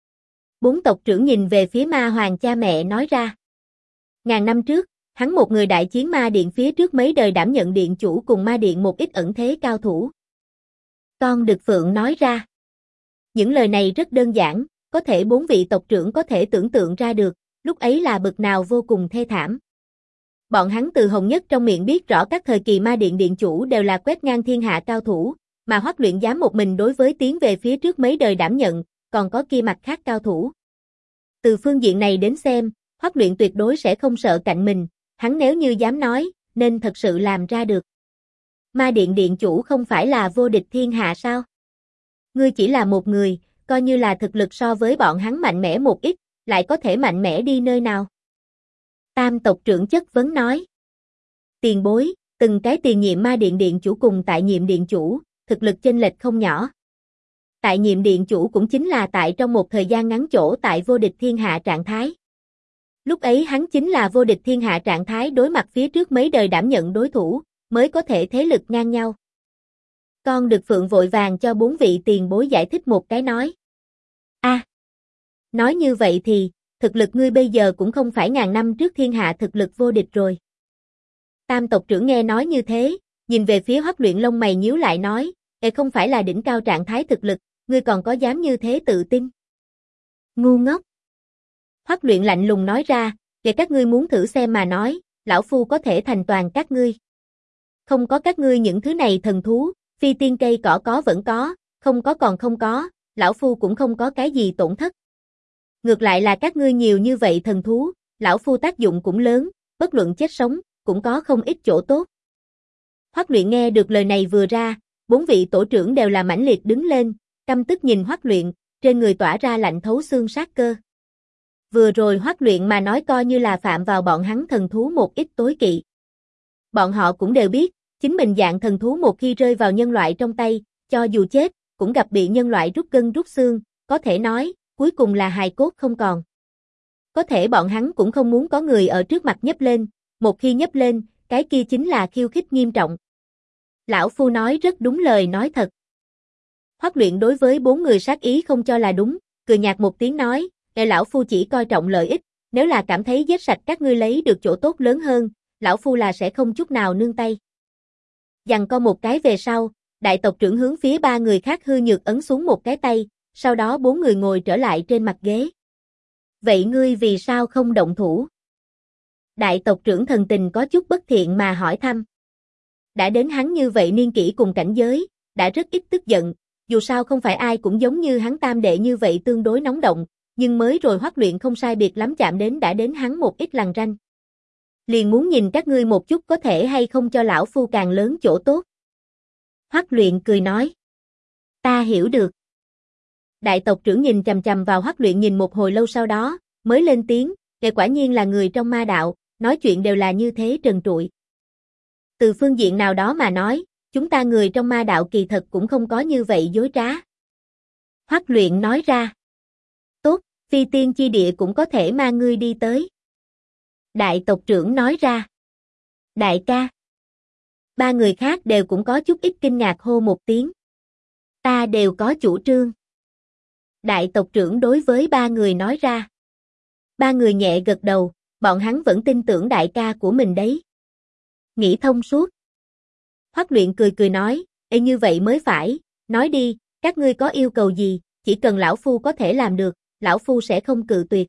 Bốn tộc trưởng nhìn về phía ma hoàng cha mẹ nói ra. Ngàn năm trước, hắn một người đại chiến ma điện phía trước mấy đời đảm nhận điện chủ cùng ma điện một ít ẩn thế cao thủ. Con Đực Phượng nói ra. Những lời này rất đơn giản, có thể bốn vị tộc trưởng có thể tưởng tượng ra được, lúc ấy là bực nào vô cùng thê thảm. Bọn hắn từ Hồng Nhất trong miệng biết rõ các thời kỳ ma điện điện chủ đều là quét ngang thiên hạ cao thủ, mà Hoắc Luyện dám một mình đối với tiến về phía trước mấy đời đảm nhận, còn có kia mặt khác cao thủ. Từ phương diện này đến xem, Hoắc Luyện tuyệt đối sẽ không sợ cạnh mình, hắn nếu như dám nói, nên thật sự làm ra được. Ma điện điện chủ không phải là vô địch thiên hạ sao? Ngươi chỉ là một người, coi như là thực lực so với bọn hắn mạnh mẽ một ít, lại có thể mạnh mẽ đi nơi nào? Tam tộc trưởng chất vấn nói. Tiền bối, từng cái tiền nhiệm ma điện điện chủ cùng tại nhiệm điện chủ, thực lực chênh lệch không nhỏ. Tại nhiệm điện chủ cũng chính là tại trong một thời gian ngắn chỗ tại vô địch thiên hạ trạng thái. Lúc ấy hắn chính là vô địch thiên hạ trạng thái đối mặt phía trước mấy đời đảm nhận đối thủ, mới có thể thế lực ngang nhau. Con Đực Phượng vội vàng cho bốn vị tiền bối giải thích một cái nói. Nói như vậy thì, thực lực ngươi bây giờ cũng không phải ngàn năm trước thiên hạ thực lực vô địch rồi. Tam tộc trưởng nghe nói như thế, nhìn về phía Hoắc Luyện lông mày nhíu lại nói, không phải là đỉnh cao trạng thái thực lực, ngươi còn có dám như thế tự tin? Ngu ngốc. Hoắc Luyện lạnh lùng nói ra, các ngươi muốn thử xem mà nói, lão phu có thể thành toàn các ngươi. Không có các ngươi những thứ này thần thú, phi tiên cây cỏ có vẫn có, không có còn không có, lão phu cũng không có cái gì tổn thất. Ngược lại là các ngươi nhiều như vậy thần thú, lão phu tác dụng cũng lớn, bất luận chết sống, cũng có không ít chỗ tốt. Hoắc Luyện nghe được lời này vừa ra, 4 vị tổ trưởng đều là mãnh liệt đứng lên, căm tức nhìn Hoắc Luyện, trên người tỏa ra lạnh thấu xương sát cơ. Vừa rồi Hoắc Luyện mà nói coi như là phạm vào bọn hắn thần thú một ít tối kỵ. Bọn họ cũng đều biết, chính mình dạng thần thú một khi rơi vào nhân loại trong tay, cho dù chết, cũng gặp bị nhân loại rút gân rút xương, có thể nói, cuối cùng là hài cốt không còn. Có thể bọn hắn cũng không muốn có người ở trước mặt nhấc lên, một khi nhấc lên, cái kia chính là khiêu khích nghiêm trọng. Lão phu nói rất đúng lời nói thật. Hoắc Luyện đối với 4 người sát ý không cho là đúng, cười nhạt một tiếng nói, lão phu chỉ coi trọng lợi ích, nếu là cảm thấy giết sạch các ngươi lấy được chỗ tốt lớn hơn, lão phu là sẽ không chút nào nương tay. Giằng co một cái về sau, đại tộc trưởng hướng phía 3 người khác hư nhược ấn xuống một cái tay, sau đó 4 người ngồi trở lại trên mặt ghế. Vậy ngươi vì sao không động thủ? Đại tộc trưởng thần tình có chút bất thiện mà hỏi thăm. Đã đến hắn như vậy niên kỷ cùng cảnh giới, đã rất ít tức giận, dù sao không phải ai cũng giống như hắn tam đệ như vậy tương đối nóng động, nhưng mới rồi Hoắc Luyện không sai biệt lắm chạm đến đã đến hắn một ít lằn ranh. Liền muốn nhìn các ngươi một chút có thể hay không cho lão phu càng lớn chỗ tốt. Hoắc Luyện cười nói. Ta hiểu được. Đại tộc trưởng nhìn chằm chằm vào Hoắc Luyện nhìn một hồi lâu sau đó, mới lên tiếng, quả nhiên là người trong ma đạo, nói chuyện đều là như thế trần trụi. Từ phương diện nào đó mà nói, chúng ta người trong ma đạo kỳ thật cũng không có như vậy dối trá. Hoắc Luyện nói ra. Tốt, phi tiên chi địa cũng có thể mang ngươi đi tới. Đại tộc trưởng nói ra. Đại ca. 3 người khác đều cũng có chút ít kinh ngạc hô một tiếng. Ta đều có chủ trương. Đại tộc trưởng đối với 3 người nói ra. 3 người nhẹ gật đầu, bọn hắn vẫn tin tưởng đại ca của mình đấy. Nghĩ thông suốt. Hoắc Luyện cười cười nói, như vậy mới phải, nói đi, các ngươi có yêu cầu gì, chỉ cần lão phu có thể làm được, lão phu sẽ không cự tuyệt.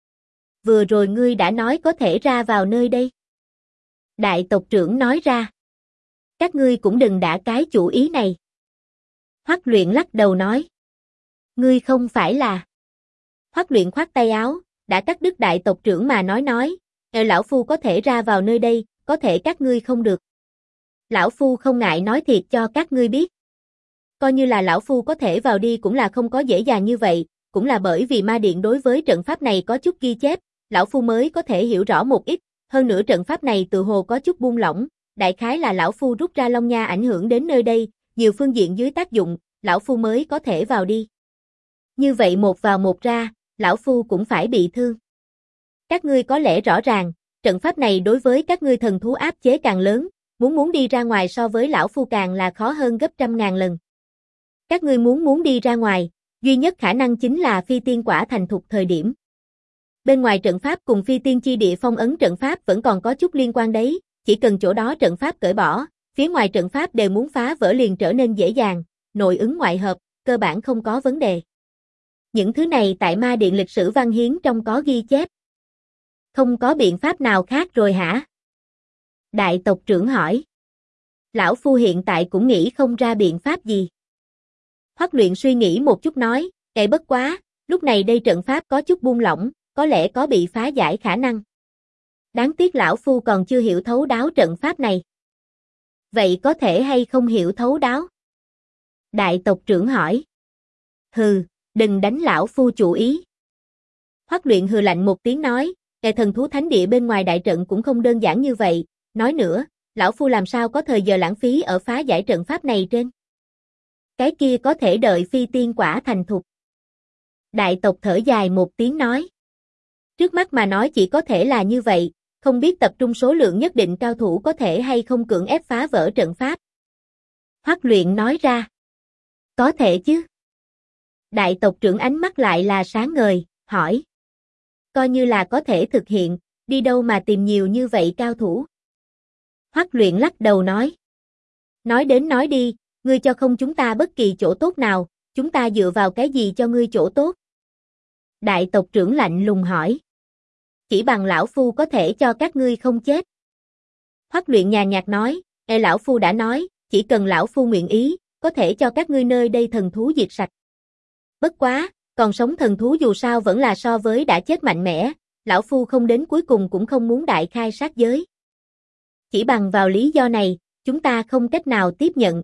Vừa rồi ngươi đã nói có thể ra vào nơi đây. Đại tộc trưởng nói ra. Các ngươi cũng đừng đả cái chủ ý này. Hoắc Luyện lắc đầu nói. Ngươi không phải là. Hoắc Luyện khoát tay áo, đã cắt đứt đại tộc trưởng mà nói, lão phu có thể ra vào nơi đây, có thể các ngươi không được. Lão phu không ngại nói thiệt cho các ngươi biết. Coi như là lão phu có thể vào đi cũng là không có dễ dàng như vậy, cũng là bởi vì ma điện đối với trận pháp này có chút ghi chép, lão phu mới có thể hiểu rõ một ít, hơn nữa trận pháp này tự hồ có chút buông lỏng, đại khái là lão phu rút ra Long Nha ảnh hưởng đến nơi đây, nhiều phương diện dưới tác dụng, lão phu mới có thể vào đi. Như vậy một vào một ra, lão phu cũng phải bị thương. Các ngươi có lẽ rõ ràng, trận pháp này đối với các ngươi thần thú áp chế càng lớn, muốn đi ra ngoài so với lão phu càng là khó hơn gấp trăm ngàn lần. Các ngươi muốn đi ra ngoài, duy nhất khả năng chính là phi tiên quả thành thục thời điểm. Bên ngoài trận pháp cùng phi tiên chi địa phong ấn trận pháp vẫn còn có chút liên quan đấy, chỉ cần chỗ đó trận pháp cởi bỏ, phía ngoài trận pháp đều muốn phá vỡ liền trở nên dễ dàng, nội ứng ngoại hợp, cơ bản không có vấn đề. Những thứ này tại ma điện lịch sử văn hiến trong có ghi chép. Không có biện pháp nào khác rồi hả? Đại tộc trưởng hỏi. Lão phu hiện tại cũng nghĩ không ra biện pháp gì. Hoắc Luyện suy nghĩ một chút nói, bất quá, lúc này đây trận pháp có chút buông lỏng, có lẽ có bị phá giải khả năng. Đáng tiếc lão phu còn chưa hiểu thấu đáo trận pháp này. Vậy có thể hay không hiểu thấu đáo? Đại tộc trưởng hỏi. Hừ, đừng đánh lão phu chủ ý. Hoắc Luyện hừ lạnh một tiếng nói, thần thú thánh địa bên ngoài đại trận cũng không đơn giản như vậy, nói nữa, lão phu làm sao có thời giờ lãng phí ở phá giải trận pháp này trên. Cái kia có thể đợi phi tiên quả thành thục. Đại tộc thở dài một tiếng nói. Trước mắt mà nói chỉ có thể là như vậy, không biết tập trung số lượng nhất định cao thủ có thể hay không cưỡng ép phá vỡ trận pháp. Hoắc Luyện nói ra. Có thể chứ. Đại tộc trưởng ánh mắt lại là sáng ngời, hỏi. coi như là có thể thực hiện, đi đâu mà tìm nhiều như vậy cao thủ. Hoắc Luyện lắc đầu nói. Nói đến nói đi, ngươi cho không chúng ta bất kỳ chỗ tốt nào, chúng ta dựa vào cái gì cho ngươi chỗ tốt? Đại tộc trưởng lạnh lùng hỏi. Chỉ bằng lão phu có thể cho các ngươi không chết. Hoắc Luyện nhàn nhạt nói, lão phu đã nói, chỉ cần lão phu nguyện ý, có thể cho các ngươi nơi đây thần thú diệt sạch. Bất quá, còn sống thần thú dù sao vẫn là so với đã chết mạnh mẽ, lão phu không đến cuối cùng cũng không muốn đại khai sát giới. Chỉ bằng vào lý do này, chúng ta không cách nào tiếp nhận.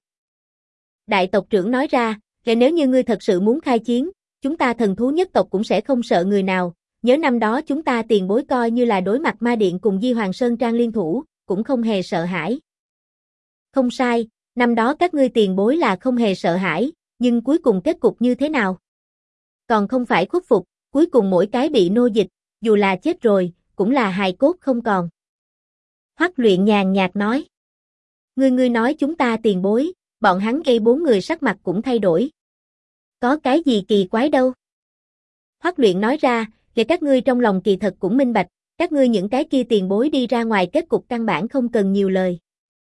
Đại tộc trưởng nói ra, nếu như ngươi thật sự muốn khai chiến, chúng ta thần thú nhất tộc cũng sẽ không sợ người nào, nhớ năm đó chúng ta tiền bối coi như là đối mặt ma điện cùng Di Hoàng Sơn Trang liên thủ, cũng không hề sợ hãi. Không sai, năm đó các ngươi tiền bối là không hề sợ hãi, nhưng cuối cùng kết cục như thế nào? Còn không phải khuất phục, cuối cùng mỗi cái bị nô dịch, dù là chết rồi, cũng là hài cốt không còn. Hoắc Luyện nhàn nhạt nói. Ngươi nói chúng ta tiền bối, bọn hắn gây 4 người sắc mặt cũng thay đổi. Có cái gì kỳ quái đâu? Hoắc Luyện nói ra, để các ngươi trong lòng kỳ thật cũng minh bạch, các ngươi những cái kia tiền bối đi ra ngoài kết cục căn bản không cần nhiều lời.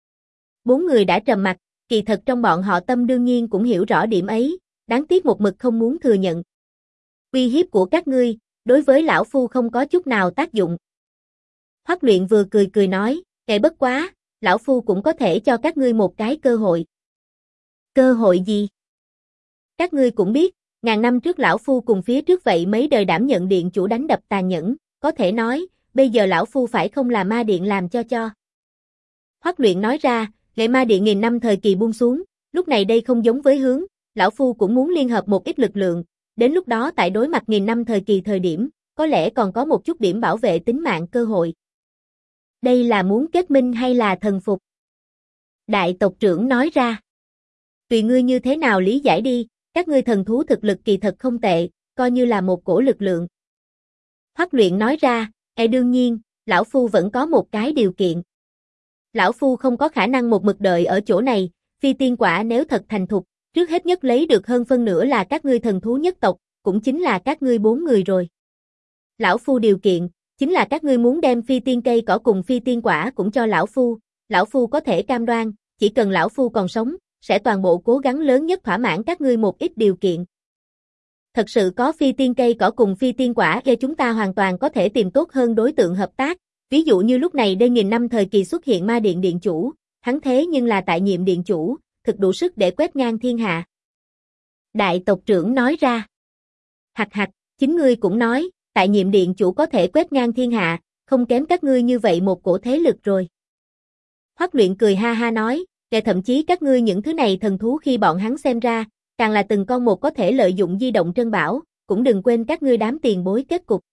4 người đã trầm mặc, kỳ thật trong bọn họ tâm đương nhiên cũng hiểu rõ điểm ấy, đáng tiếc một mực không muốn thừa nhận. Uy hiếp của các ngươi, đối với lão phu không có chút nào tác dụng. Hoắc Luyện vừa cười cười nói, bất quá, lão phu cũng có thể cho các ngươi một cái cơ hội. Cơ hội gì? Các ngươi cũng biết, ngàn năm trước lão phu cùng phía trước vậy mấy đời đảm nhận điện chủ đánh đập tàn nhẫn, có thể nói, bây giờ lão phu phải không là ma điện làm cho. Hoắc Luyện nói ra, lệ ma điện nghìn năm thời kỳ buông xuống, lúc này đây không giống với hướng, lão phu cũng muốn liên hợp một ít lực lượng, đến lúc đó tại đối mặt nghìn năm thời kỳ thời điểm, có lẽ còn có một chút điểm bảo vệ tính mạng cơ hội. Đây là muốn kết minh hay là thần phục? Đại tộc trưởng nói ra. Tùy ngươi như thế nào lý giải đi, các ngươi thần thú thực lực kỳ thật không tệ, coi như là một cổ lực lượng. Hoắc Luyện nói ra, đương nhiên, lão phu vẫn có một cái điều kiện. Lão phu không có khả năng một mực đợi ở chỗ này, phi tiên quả nếu thật thành thục, trước hết nhất lấy được hơn phân nửa là các ngươi thần thú nhất tộc, cũng chính là các ngươi 4 người rồi. Lão phu điều kiện, chính là các ngươi muốn đem phi tiên cây cỏ cùng phi tiên quả cũng cho lão phu có thể cam đoan, chỉ cần lão phu còn sống, sẽ toàn bộ cố gắng lớn nhất thỏa mãn các ngươi một ít điều kiện. Thật sự có phi tiên cây cỏ cùng phi tiên quả chúng ta hoàn toàn có thể tìm tốt hơn đối tượng hợp tác, ví dụ như lúc này đây nghìn năm thời kỳ xuất hiện ma điện điện chủ, hắn thế nhưng là tại nhiệm điện chủ, thực đủ sức để quét ngang thiên hạ. Đại tộc trưởng nói ra. Hạch hạch, chính ngươi cũng nói, tại nhiệm điện chủ có thể quét ngang thiên hạ, không kém các ngươi như vậy một cổ thế lực rồi. Hoắc Luyện cười ha ha nói, thậm chí các ngươi những thứ này thần thú khi bọn hắn xem ra, càng là từng con một có thể lợi dụng di động trân bảo, cũng đừng quên các ngươi đám tiền bối kết cục.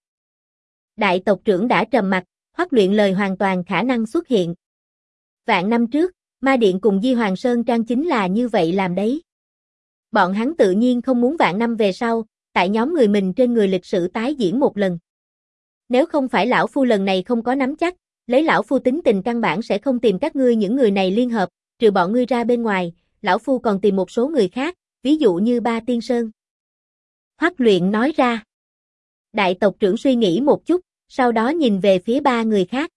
Đại tộc trưởng đã trầm mặt, Hoắc Luyện lời hoàn toàn khả năng xuất hiện. Vạn năm trước, ma điện cùng Di Hoàng Sơn Trang chính là như vậy làm đấy. Bọn hắn tự nhiên không muốn vạn năm về sau, tại nhóm người mình trên người lịch sử tái diễn một lần. Nếu không phải lão phu lần này không có nắm chắc, lấy lão phu tính tình căn bản sẽ không tìm các ngươi những người này liên hợp, trừ bọn ngươi ra bên ngoài, lão phu còn tìm một số người khác, ví dụ như Ba Tiên Sơn. Hoắc Luyện nói ra. Đại tộc trưởng suy nghĩ một chút, sau đó nhìn về phía 3 người khác.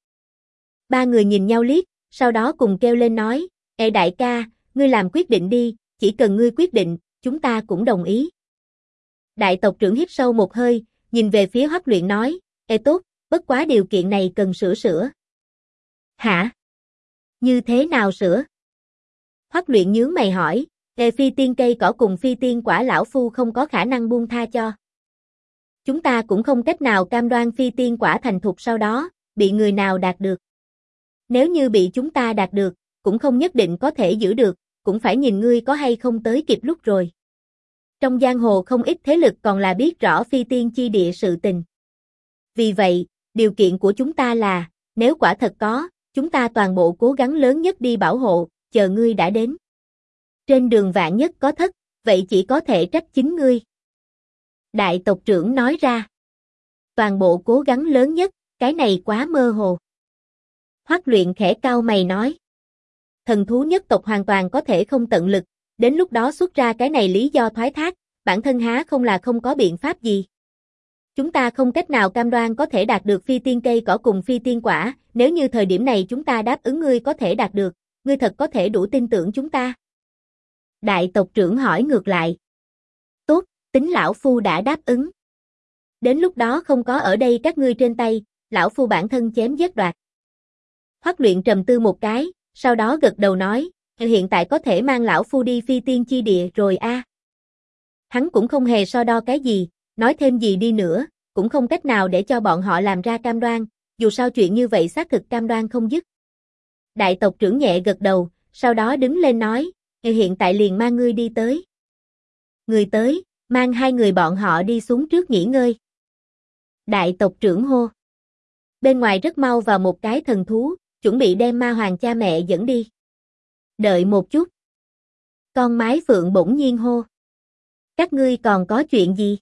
3 người nhìn nhau liếc, sau đó cùng kêu lên nói, đại ca, ngươi làm quyết định đi, chỉ cần ngươi quyết định, chúng ta cũng đồng ý. Đại tộc trưởng hít sâu một hơi, nhìn về phía Hoắc Luyện nói, tốt, bất quá điều kiện này cần sửa. Hả? Như thế nào sửa? Hoắc Luyện nhướng mày hỏi, phi tiên cây cỏ cùng phi tiên quả lão phu không có khả năng buông tha cho. Chúng ta cũng không cách nào cam đoan phi tiên quả thành thục sau đó, bị người nào đạt được. Nếu như bị chúng ta đạt được, cũng không nhất định có thể giữ được, cũng phải nhìn ngươi có hay không tới kịp lúc rồi. Trong giang hồ không ít thế lực còn là biết rõ phi tiên chi địa sự tình. Vì vậy, điều kiện của chúng ta là, nếu quả thật có, chúng ta toàn bộ cố gắng lớn nhất đi bảo hộ, chờ ngươi đã đến. Trên đường vạn nhất có thất, vậy chỉ có thể trách chính ngươi. Đại tộc trưởng nói ra. Toàn bộ cố gắng lớn nhất, cái này quá mơ hồ. Hoắc Luyện khẽ cau mày nói. Thần thú nhất tộc hoàn toàn có thể không tận lực, đến lúc đó xuất ra cái này lý do thoái thác, bản thân há không là không có biện pháp gì. Chúng ta không cách nào cam đoan có thể đạt được phi tiên cây cỏ cùng phi tiên quả, nếu như thời điểm này chúng ta đáp ứng ngươi có thể đạt được, ngươi thật có thể đủ tin tưởng chúng ta? Đại tộc trưởng hỏi ngược lại. Tốt, tính lão phu đã đáp ứng. Đến lúc đó không có ở đây các ngươi trên tay, lão phu bản thân chém giết đoạt. Hoắc Luyện trầm tư một cái, sau đó gật đầu nói, hiện tại có thể mang lão phu đi phi tiên chi địa rồi a. Hắn cũng không hề so đo cái gì, nói thêm gì đi nữa, cũng không cách nào để cho bọn họ làm ra cam đoan, dù sao chuyện như vậy xác thực cam đoan không dứt. Đại tộc trưởng nhẹ gật đầu, sau đó đứng lên nói, hiện tại liền mang ngươi đi tới. Người tới, mang hai người bọn họ đi xuống trước nghỉ ngơi. Đại tộc trưởng hô. Bên ngoài rất mau vào một cái thần thú, chuẩn bị đem ma hoàng cha mẹ dẫn đi. Đợi một chút. Con mái phượng bỗng nhiên hô. Các ngươi còn có chuyện gì?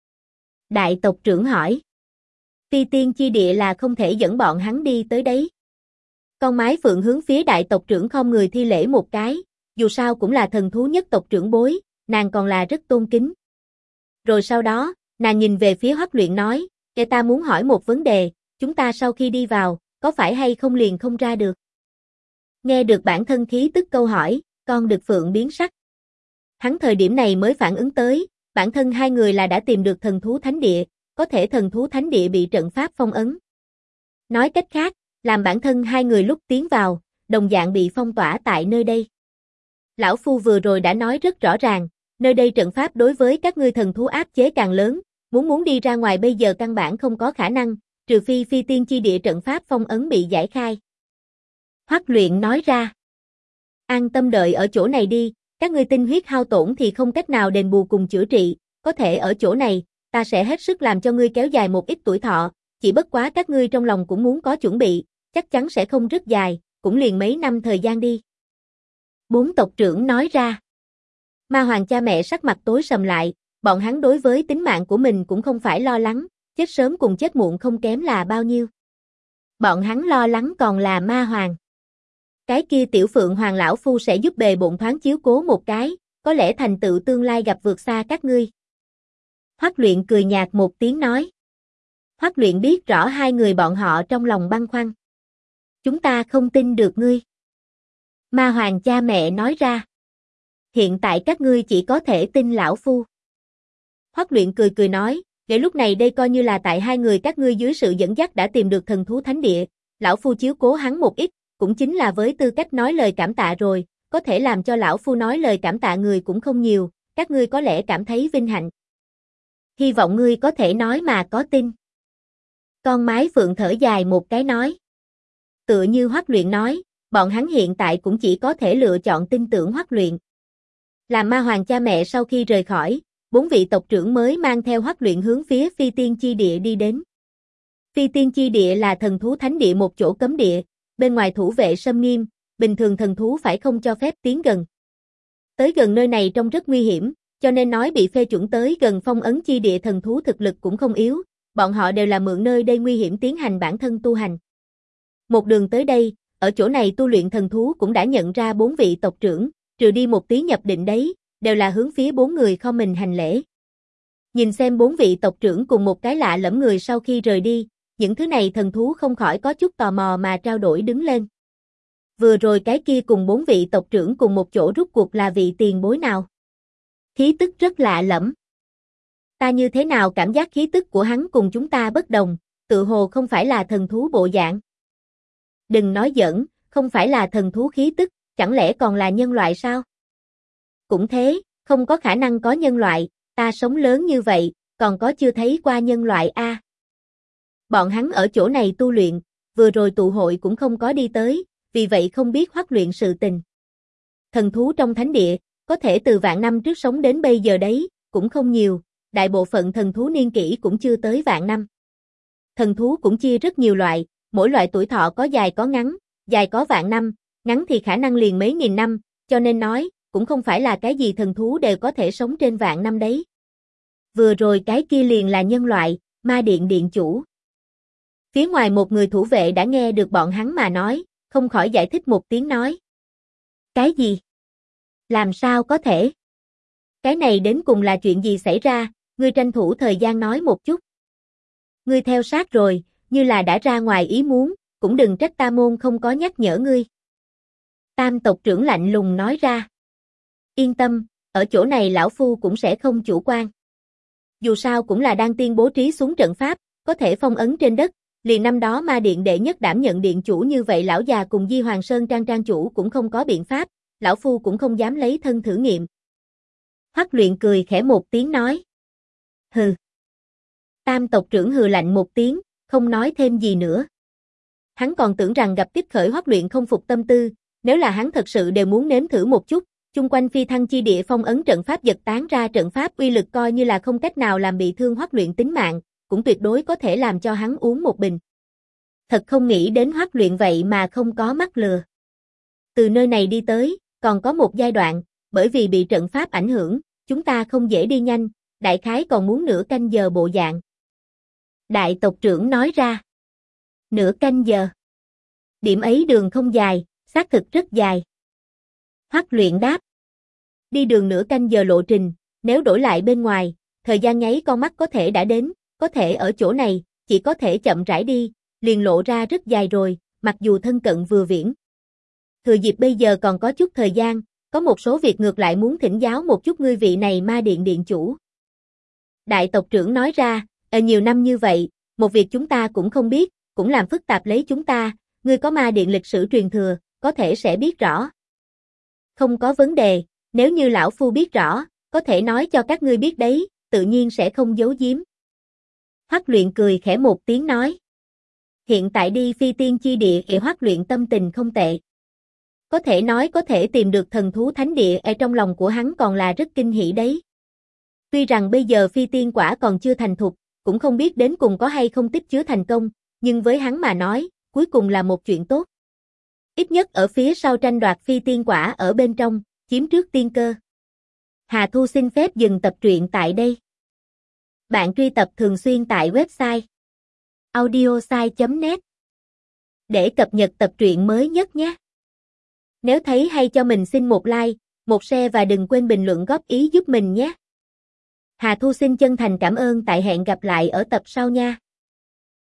Đại tộc trưởng hỏi. Phi tiên chi địa là không thể dẫn bọn hắn đi tới đấy. Con mái phượng hướng phía đại tộc trưởng khom người thi lễ một cái, dù sao cũng là thần thú nhất tộc trưởng bối, nàng còn là rất tôn kính. Rồi sau đó, nàng nhìn về phía Hoắc Luyện nói, ta muốn hỏi một vấn đề, chúng ta sau khi đi vào, có phải hay không liền không ra được? Nghe được bản thân khí tức câu hỏi, con đực phượng biến sắc. Hắn thời điểm này mới phản ứng tới, bản thân hai người là đã tìm được thần thú thánh địa, có thể thần thú thánh địa bị trận pháp phong ấn. Nói cách khác, làm bản thân hai người lúc tiến vào, đồng dạng bị phong tỏa tại nơi đây. Lão Phu vừa rồi đã nói rất rõ ràng, nơi đây trận pháp đối với các ngươi thần thú áp chế càng lớn, muốn đi ra ngoài bây giờ căn bản không có khả năng, trừ phi phi tiên chi địa trận pháp phong ấn bị giải khai. Hoắc Luyện nói ra. An tâm đợi ở chỗ này đi, các ngươi tinh huyết hao tổn thì không cách nào đền bù cùng chữa trị, có thể ở chỗ này, ta sẽ hết sức làm cho ngươi kéo dài một ít tuổi thọ, chỉ bất quá các ngươi trong lòng cũng muốn có chuẩn bị, chắc chắn sẽ không rất dài, cũng liền mấy năm thời gian đi. Bốn tộc trưởng nói ra. Ma hoàng cha mẹ sắc mặt tối sầm lại, bọn hắn đối với tính mạng của mình cũng không phải lo lắng, chết sớm cùng chết muộn không kém là bao nhiêu. Bọn hắn lo lắng còn là ma hoàng. Cái kia tiểu phượng hoàng lão phu sẽ giúp bề bộn thoáng chiếu cố một cái, có lẽ thành tựu tương lai gặp vượt xa các ngươi. Hoắc Luyện cười nhạt một tiếng nói. Hoắc Luyện biết rõ hai người bọn họ trong lòng băn khoăn. Chúng ta không tin được ngươi. Ma hoàng cha mẹ nói ra. Hiện tại các ngươi chỉ có thể tin lão phu. Hoắc Luyện cười cười nói, để lúc này đây coi như là tại hai người các ngươi dưới sự dẫn dắt đã tìm được thần thú thánh địa, lão phu chiếu cố hắn một ít, cũng chính là với tư cách nói lời cảm tạ rồi, có thể làm cho lão phu nói lời cảm tạ người cũng không nhiều, các ngươi có lẽ cảm thấy vinh hạnh. Hy vọng ngươi có thể nói mà có tin. Con mái phượng thở dài một cái nói. Tựa như Hoắc Luyện nói, bọn hắn hiện tại cũng chỉ có thể lựa chọn tin tưởng Hoắc Luyện. Làm ma hoàng cha mẹ sau khi rời khỏi, bốn vị tộc trưởng mới mang theo Hoắc Luyện hướng phía phi tiên chi địa đi đến. Phi tiên chi địa là thần thú thánh địa một chỗ cấm địa, bên ngoài thủ vệ xâm nghiêm, bình thường thần thú phải không cho phép tiến gần. Tới gần nơi này trông rất nguy hiểm, cho nên nói bị phê chuẩn tới gần phong ấn chi địa thần thú thực lực cũng không yếu, bọn họ đều là mượn nơi đây nguy hiểm tiến hành bản thân tu hành. Một đường tới đây, ở chỗ này tu luyện thần thú cũng đã nhận ra bốn vị tộc trưởng, trừ đi một tí nhập định đấy, đều là hướng phía bốn người khom mình hành lễ. Nhìn xem bốn vị tộc trưởng cùng một cái lạ lẫm người sau khi rời đi, những thứ này thần thú không khỏi có chút tò mò mà trao đổi đứng lên. Vừa rồi cái kia cùng bốn vị tộc trưởng cùng một chỗ rút cuộc là vị tiền bối nào? Khí tức rất lạ lẫm. Ta như thế nào cảm giác khí tức của hắn cùng chúng ta bất đồng, tự hồ không phải là thần thú bộ dạng. Đừng nói giỡn, không phải là thần thú khí tức, chẳng lẽ còn là nhân loại sao? Cũng thế, không có khả năng có nhân loại, ta sống lớn như vậy, còn có chưa thấy qua nhân loại a? Bọn hắn ở chỗ này tu luyện, vừa rồi tụ hội cũng không có đi tới, vì vậy không biết Hoắc Luyện sự tình. Thần thú trong thánh địa, có thể từ vạn năm trước sống đến bây giờ đấy, cũng không nhiều, đại bộ phận thần thú niên kỷ cũng chưa tới vạn năm. Thần thú cũng chia rất nhiều loại, mỗi loại tuổi thọ có dài có ngắn, dài có vạn năm, ngắn thì khả năng liền mấy nghìn năm, cho nên nói, cũng không phải là cái gì thần thú đều có thể sống trên vạn năm đấy. Vừa rồi cái kia liền là nhân loại, ma điện điện chủ. Phía ngoài một người thủ vệ đã nghe được bọn hắn mà nói, không khỏi giải thích một tiếng nói. Cái gì? Làm sao có thể? Cái này đến cùng là chuyện gì xảy ra, ngươi tranh thủ thời gian nói một chút. Ngươi theo sát rồi, như là đã ra ngoài ý muốn, cũng đừng trách ta môn không có nhắc nhở ngươi. Tam tộc trưởng lạnh lùng nói ra. Yên tâm, ở chỗ này lão phu cũng sẽ không chủ quan. Dù sao cũng là đan tiên bố trí xuống trận pháp, có thể phong ấn trên đất, liền năm đó ma điện đệ nhất đảm nhận điện chủ như vậy lão già cùng Di Hoàng Sơn trang chủ cũng không có biện pháp, lão phu cũng không dám lấy thân thử nghiệm. Hoắc Luyện cười khẽ một tiếng nói. Hừ. Tam tộc trưởng hừ lạnh một tiếng, không nói thêm gì nữa. Hắn còn tưởng rằng gặp kích khởi Hoắc Luyện không phục tâm tư, nếu là hắn thật sự đều muốn nếm thử một chút, chung quanh phi thăng chi địa phong ấn trận pháp giật tán ra trận pháp uy lực coi như là không cách nào làm bị thương Hoắc Luyện tính mạng, cũng tuyệt đối có thể làm cho hắn uống một bình. Thật không nghĩ đến Hoắc Luyện vậy mà không có mắc lừa. Từ nơi này đi tới, còn có một giai đoạn, bởi vì bị trận pháp ảnh hưởng, chúng ta không dễ đi nhanh, đại khái còn muốn nửa canh giờ bộ dạng. Đại tộc trưởng nói ra. Nửa canh giờ. Điểm ấy đường không dài, xác thực rất dài. Hoắc Luyện đáp. Đi đường nửa canh giờ lộ trình, nếu đổi lại bên ngoài, thời gian nháy con mắt có thể đã đến, có thể ở chỗ này, chỉ có thể chậm rãi đi, liền lộ ra rất dài rồi, mặc dù thân cận vừa viễn. Thừa dịp bây giờ còn có chút thời gian, có một số việc ngược lại muốn thỉnh giáo một chút ngươi vị này ma điện điện chủ. Đại tộc trưởng nói ra, nhiều năm như vậy, một việc chúng ta cũng không biết, cũng làm phức tạp lấy chúng ta, ngươi có ma điện lịch sử truyền thừa, có thể sẽ biết rõ. Không có vấn đề, nếu như lão phu biết rõ, có thể nói cho các ngươi biết đấy, tự nhiên sẽ không giấu giếm. Hoắc Luyện cười khẽ một tiếng nói. Hiện tại đi phi tiên chi địa Hoắc Luyện tâm tình không tệ. Có thể nói có thể tìm được thần thú thánh địa ở trong lòng của hắn còn là rất kinh hỉ đấy. Tuy rằng bây giờ phi tiên quả còn chưa thành thục, cũng không biết đến cùng có hay không tích chứa thành công, nhưng với hắn mà nói, cuối cùng là một chuyện tốt. Ít nhất ở phía sau tranh đoạt phi tiên quả ở bên trong, chiếm trước tiên cơ. Hà Thu xin phép dừng tập truyện tại đây. Bạn truy tập thường xuyên tại website audiosai.net để cập nhật tập truyện mới nhất nhé. Nếu thấy hay cho mình xin một like, một share và đừng quên bình luận góp ý giúp mình nhé. Hà Thu xin chân thành cảm ơn, tại hẹn gặp lại ở tập sau nha.